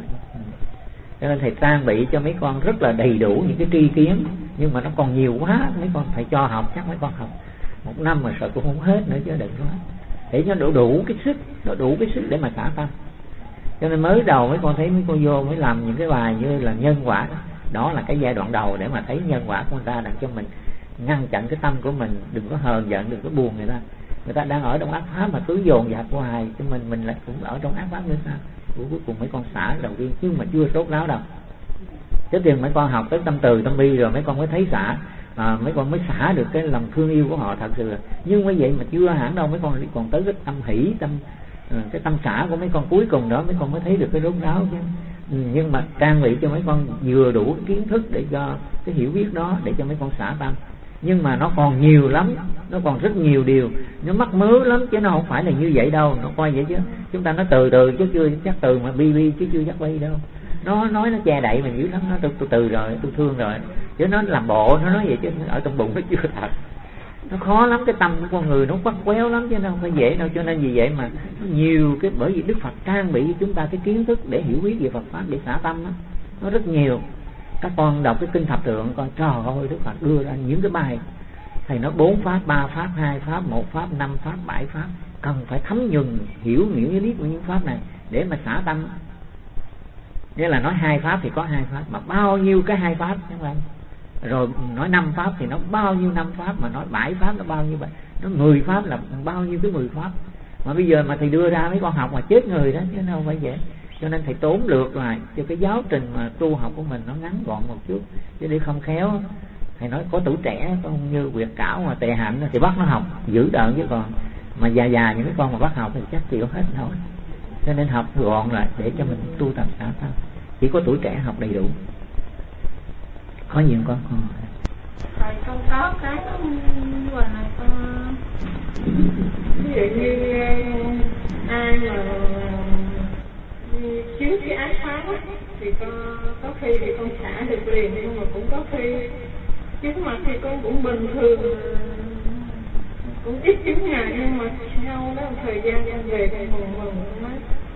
Cho nên thầy trang bị cho mấy con rất là đầy đủ những cái tri kiến, nhưng mà nó còn nhiều quá, mấy con phải cho học, chắc mấy con học 1 năm mà sợ cũng không hết nữa chứ đừng nói, để cho nó đủ cái sức để mà xả tâm. Cho nên mới đầu mấy con thấy mấy con vô mới làm những cái bài như là nhân quả đó, đó là cái giai đoạn đầu để mà thấy nhân quả của người ta, để cho mình ngăn chặn cái tâm của mình, đừng có hờn giận, đừng có buồn người ta đang ở trong ác pháp mà cứ dồn dập hoài, chứ mình lại cũng ở trong ác pháp nữa sao? Cuối cùng mấy con xả đầu tiên, chứ mà chưa tốt ráo đâu. Trước tiên mấy con học tới tâm từ tâm bi rồi mấy con mới thấy xả, mấy con mới xả được cái lòng thương yêu của họ thật sự là. Nhưng mà vậy mà chưa hẳn đâu, mấy con còn tới cái tâm hỷ, cái tâm xả của mấy con cuối cùng đó mấy con mới thấy được cái rốt ráo chứ. Nhưng mà trang bị cho mấy con vừa đủ cái kiến thức để cho cái hiểu biết đó, để cho mấy con xả tâm. Nhưng mà nó còn nhiều lắm, nó còn rất nhiều điều, nó mắc mớ lắm, chứ nó không phải là như vậy đâu. Nó coi vậy chứ chúng ta nói từ chứ chưa chắc từ mà bi chứ chưa chắc bi đâu. Nó nói nó che đậy mình dữ lắm, nó tôi từ rồi, tôi thương rồi, chứ nó làm bộ nó nói vậy chứ ở trong bụng nó chưa thật. Nó khó lắm, cái tâm của con người nó quắt quéo lắm, chứ nó không phải dễ đâu. Cho nên vì vậy mà nhiều cái, bởi vì Đức Phật trang bị cho chúng ta cái kiến thức để hiểu biết về Phật pháp, để xả tâm đó, nó rất nhiều. Các con đọc cái kinh thập tượng coi, trời ơi, Đức Phật đưa ra những cái bài thầy nói 4 pháp, 3 pháp, 2 pháp, 1 pháp, 5 pháp, 7 pháp, cần phải thấm nhuần hiểu những cái lý của những pháp này để mà xả tâm. Nghĩa là nói 2 pháp thì có 2 pháp, mà bao nhiêu cái 2 pháp các bạn. Rồi nói 5 pháp thì nó bao nhiêu 5 pháp, mà nói 7 pháp nó bao nhiêu vậy. Nó 10 pháp là bao nhiêu cái 10 pháp. Mà bây giờ mà thầy đưa ra mấy con học mà chết người đó, chứ đâu phải dễ. Cho nên thầy tốn lược lại cho cái giáo trình mà tu học của mình nó ngắn gọn một chút, chứ để không khéo thầy nói có tuổi trẻ không như Quyệt Cảo mà Tề Hạnh thì bắt nó học giữ đợn, chứ còn mà già những cái con mà bắt học thì chắc chịu hết thôi. Cho nên học gọn lại để cho mình tu tập xả tâm, chỉ có tuổi trẻ học đầy đủ. Có nhiều con thầy con có cái quà này con ví dụ như ai mà chiếu cái ác pháp thì có khi thì con xả được liền, nhưng mà cũng có khi chứ mà thì con cũng bình thường, cũng ít chứng ngày, nhưng mà sau đó một thời gian con về thì mừng nói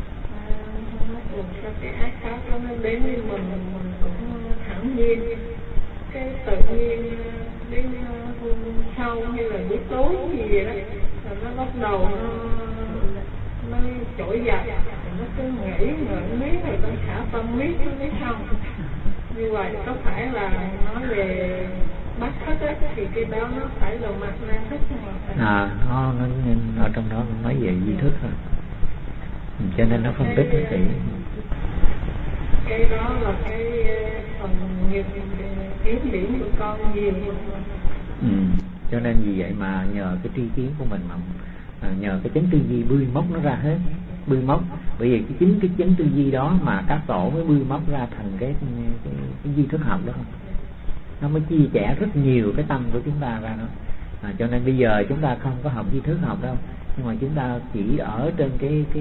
sao cái ác pháp đó nó đến với mình cũng thẳng nhiên, cái tự nhiên đến hôm sau hay là buổi tối gì vậy đó, rồi nó bắt đầu nó trỗi dậy, nó cứ nghĩ rồi miết, rồi nó xả tâm miết nó mới xong. Như vậy có phải là nói về bắt thức á, thì cái đó nó phải là mặt ra thức không ạ? Nó ở trong đó nói về duy thức thôi, cho nên nó phân tích nó kỹ. Cái đó là cái phần nghiệp kiếm điểm của con nhiều. Cho nên vì vậy mà nhờ cái tri kiến của mình mà nhờ cái chánh tư duy bươi móc nó ra hết, bươi móc. Bởi vì chính cái chánh tư duy đó mà các tổ mới bươi móc ra thành cái duy thức học đó, nó mới chia sẻ rất nhiều cái tâm của chúng ta ra đó. Cho nên bây giờ chúng ta không có học duy thức học đâu, nhưng mà chúng ta chỉ ở trên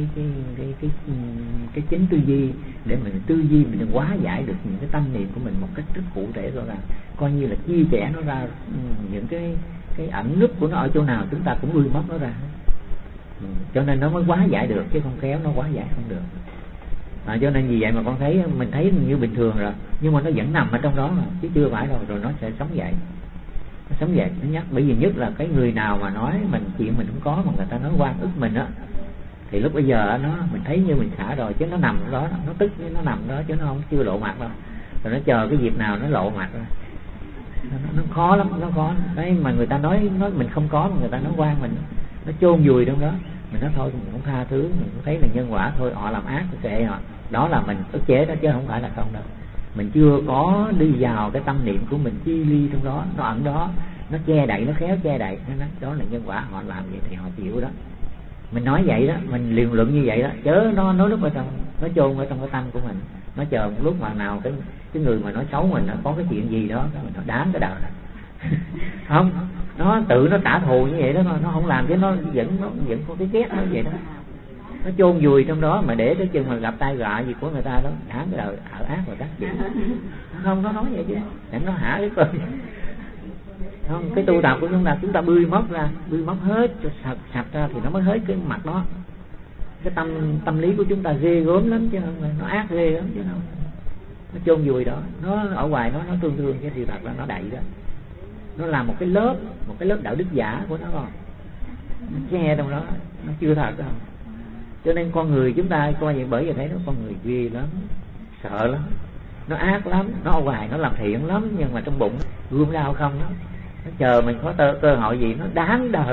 cái chánh tư duy để mình tư duy, mình hóa giải được những cái tâm niệm của mình một cách rất cụ thể rõ ràng, coi như là chia sẻ nó ra, những cái ẩn nút của nó ở chỗ nào chúng ta cũng bươi móc nó ra. Cho nên nó mới hóa giải được, chứ không khéo nó hóa giải không được. Cho nên vì vậy mà con thấy mình thấy như bình thường rồi, nhưng mà nó vẫn nằm ở trong đó mà, chứ chưa phải đâu. Rồi nó sẽ sống dậy, nó nhắc. Bởi vì nhất là cái người nào mà nói mình chuyện mình không có mà người ta nói oan ức mình á, thì lúc bây giờ mình thấy như mình xả rồi, chứ nó nằm đó, nó tức nó nằm đó, chứ nó không chưa lộ mặt đâu. Rồi nó chờ cái dịp nào nó lộ mặt rồi. Nó khó lắm, nó khó. Đấy mà người ta nói mình không có, mà người ta nói oan mình, nó chôn vùi trong đó. Mình nói thôi mình cũng tha thứ, mình cũng thấy là nhân quả thôi, họ làm ác thì kệ họ. Đó là mình ức chế đó, chứ không phải là không đâu. Mình chưa có đi vào cái tâm niệm của mình chi ly trong đó, nó ẩn đó, nó che đậy, nó khéo che đậy, nó nói đó là nhân quả, họ làm vậy thì họ chịu đó. Mình nói vậy đó, mình liều luận như vậy đó, chớ nó lúc ở trong, nó chôn ở trong cái tâm của mình. Nó chờ một lúc mà nào cái người mà nói xấu mình nó có cái chuyện gì đó, mình nó đáng cái đời này. Không, nó tự nó trả thù như vậy đó, nó không làm, chứ nó vẫn có cái ghét nó vậy đó. nó chôn vùi trong đó, mà để tới chừng mà gặp tai họa gì của người ta đó, hãng cái đời ở ác và đắc gì. Không có nói vậy chứ, để nó hả cái cơn. Không, cái tu tập của chúng ta bươi móc hết cho sạch ra thì nó mới hết cái mặt đó. Cái tâm lý của chúng ta ghê gớm lắm chứ không, nó ác ghê lắm chứ không. Nó chôn vùi đó, nó ở ngoài nó thương cái sự thật là nó đậy đó. Nó làm một cái lớp đạo đức giả của nó rồi. Nó che trong đó, nó chưa thật đâu. Cho nên con người chúng ta coi vậy, bởi vì thấy nó con người ghê lắm, sợ lắm, nó ác lắm, nó ở ngoài nó làm thiện lắm, nhưng mà trong bụng gươm đau không đó. Nó chờ mình có cơ hội gì nó đáng đời.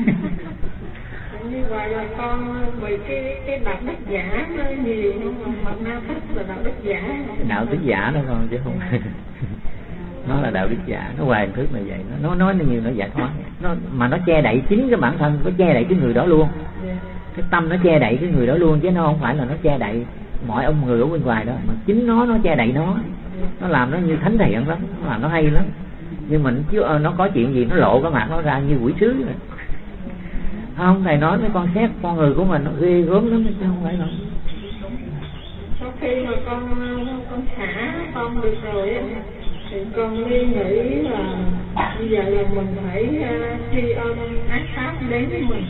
Như vậy là con vì cái đạo đức giả nó nhiều, mà na thích là đạo đức giả. Đạo đức giả đó con chứ không. Nó là đạo đức giả, nó hoài thức là vậy, nó nói nhiều nó giải thoát, mà nó che đậy chính cái bản thân, nó che đậy cái người đó luôn. Cái tâm nó che đậy cái người đó luôn, chứ nó không phải là nó che đậy mọi ông người ở bên ngoài đó, mà chính nó che đậy nó làm nó như thánh thiện lắm, nó làm nó hay lắm. Nhưng mình chứ nó có chuyện gì nó lộ cái mặt nó ra như quỷ sứ rồi. Không, thầy nói với con xét con người của mình nó ghê gớm lắm chứ không phải đâu. Sau khi mà con xả con được rồi thì con đi nghĩ là bây giờ là mình phải tri ân ác pháp đến với mình,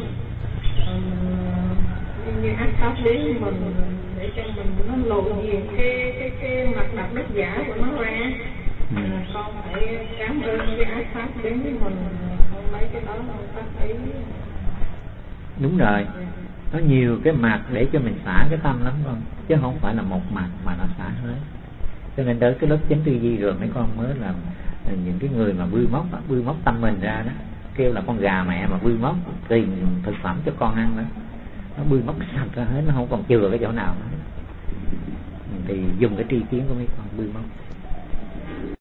như ác pháp đến với mình để cho mình nó lộ diện cái mặt đạo đức giả của nó ra. Con phải cảm ơn cái ác pháp đến với mình, con lấy cái đó con ta thấy. Đúng rồi, có nhiều cái mặt để cho mình xả cái tâm lắm con, chứ không phải là một mặt mà nó xả hết. Cho nên tới cái lớp chánh tư duy rồi mấy con mới làm những cái người mà bươi móc tâm mình ra đó, kêu là con gà mẹ mà bươi móc tiền thực phẩm cho con ăn đó, nó bươi móc sạch ra hết, nó không còn chừa cái chỗ nào nữa. Thì dùng cái tri kiến của mấy con bươi móc.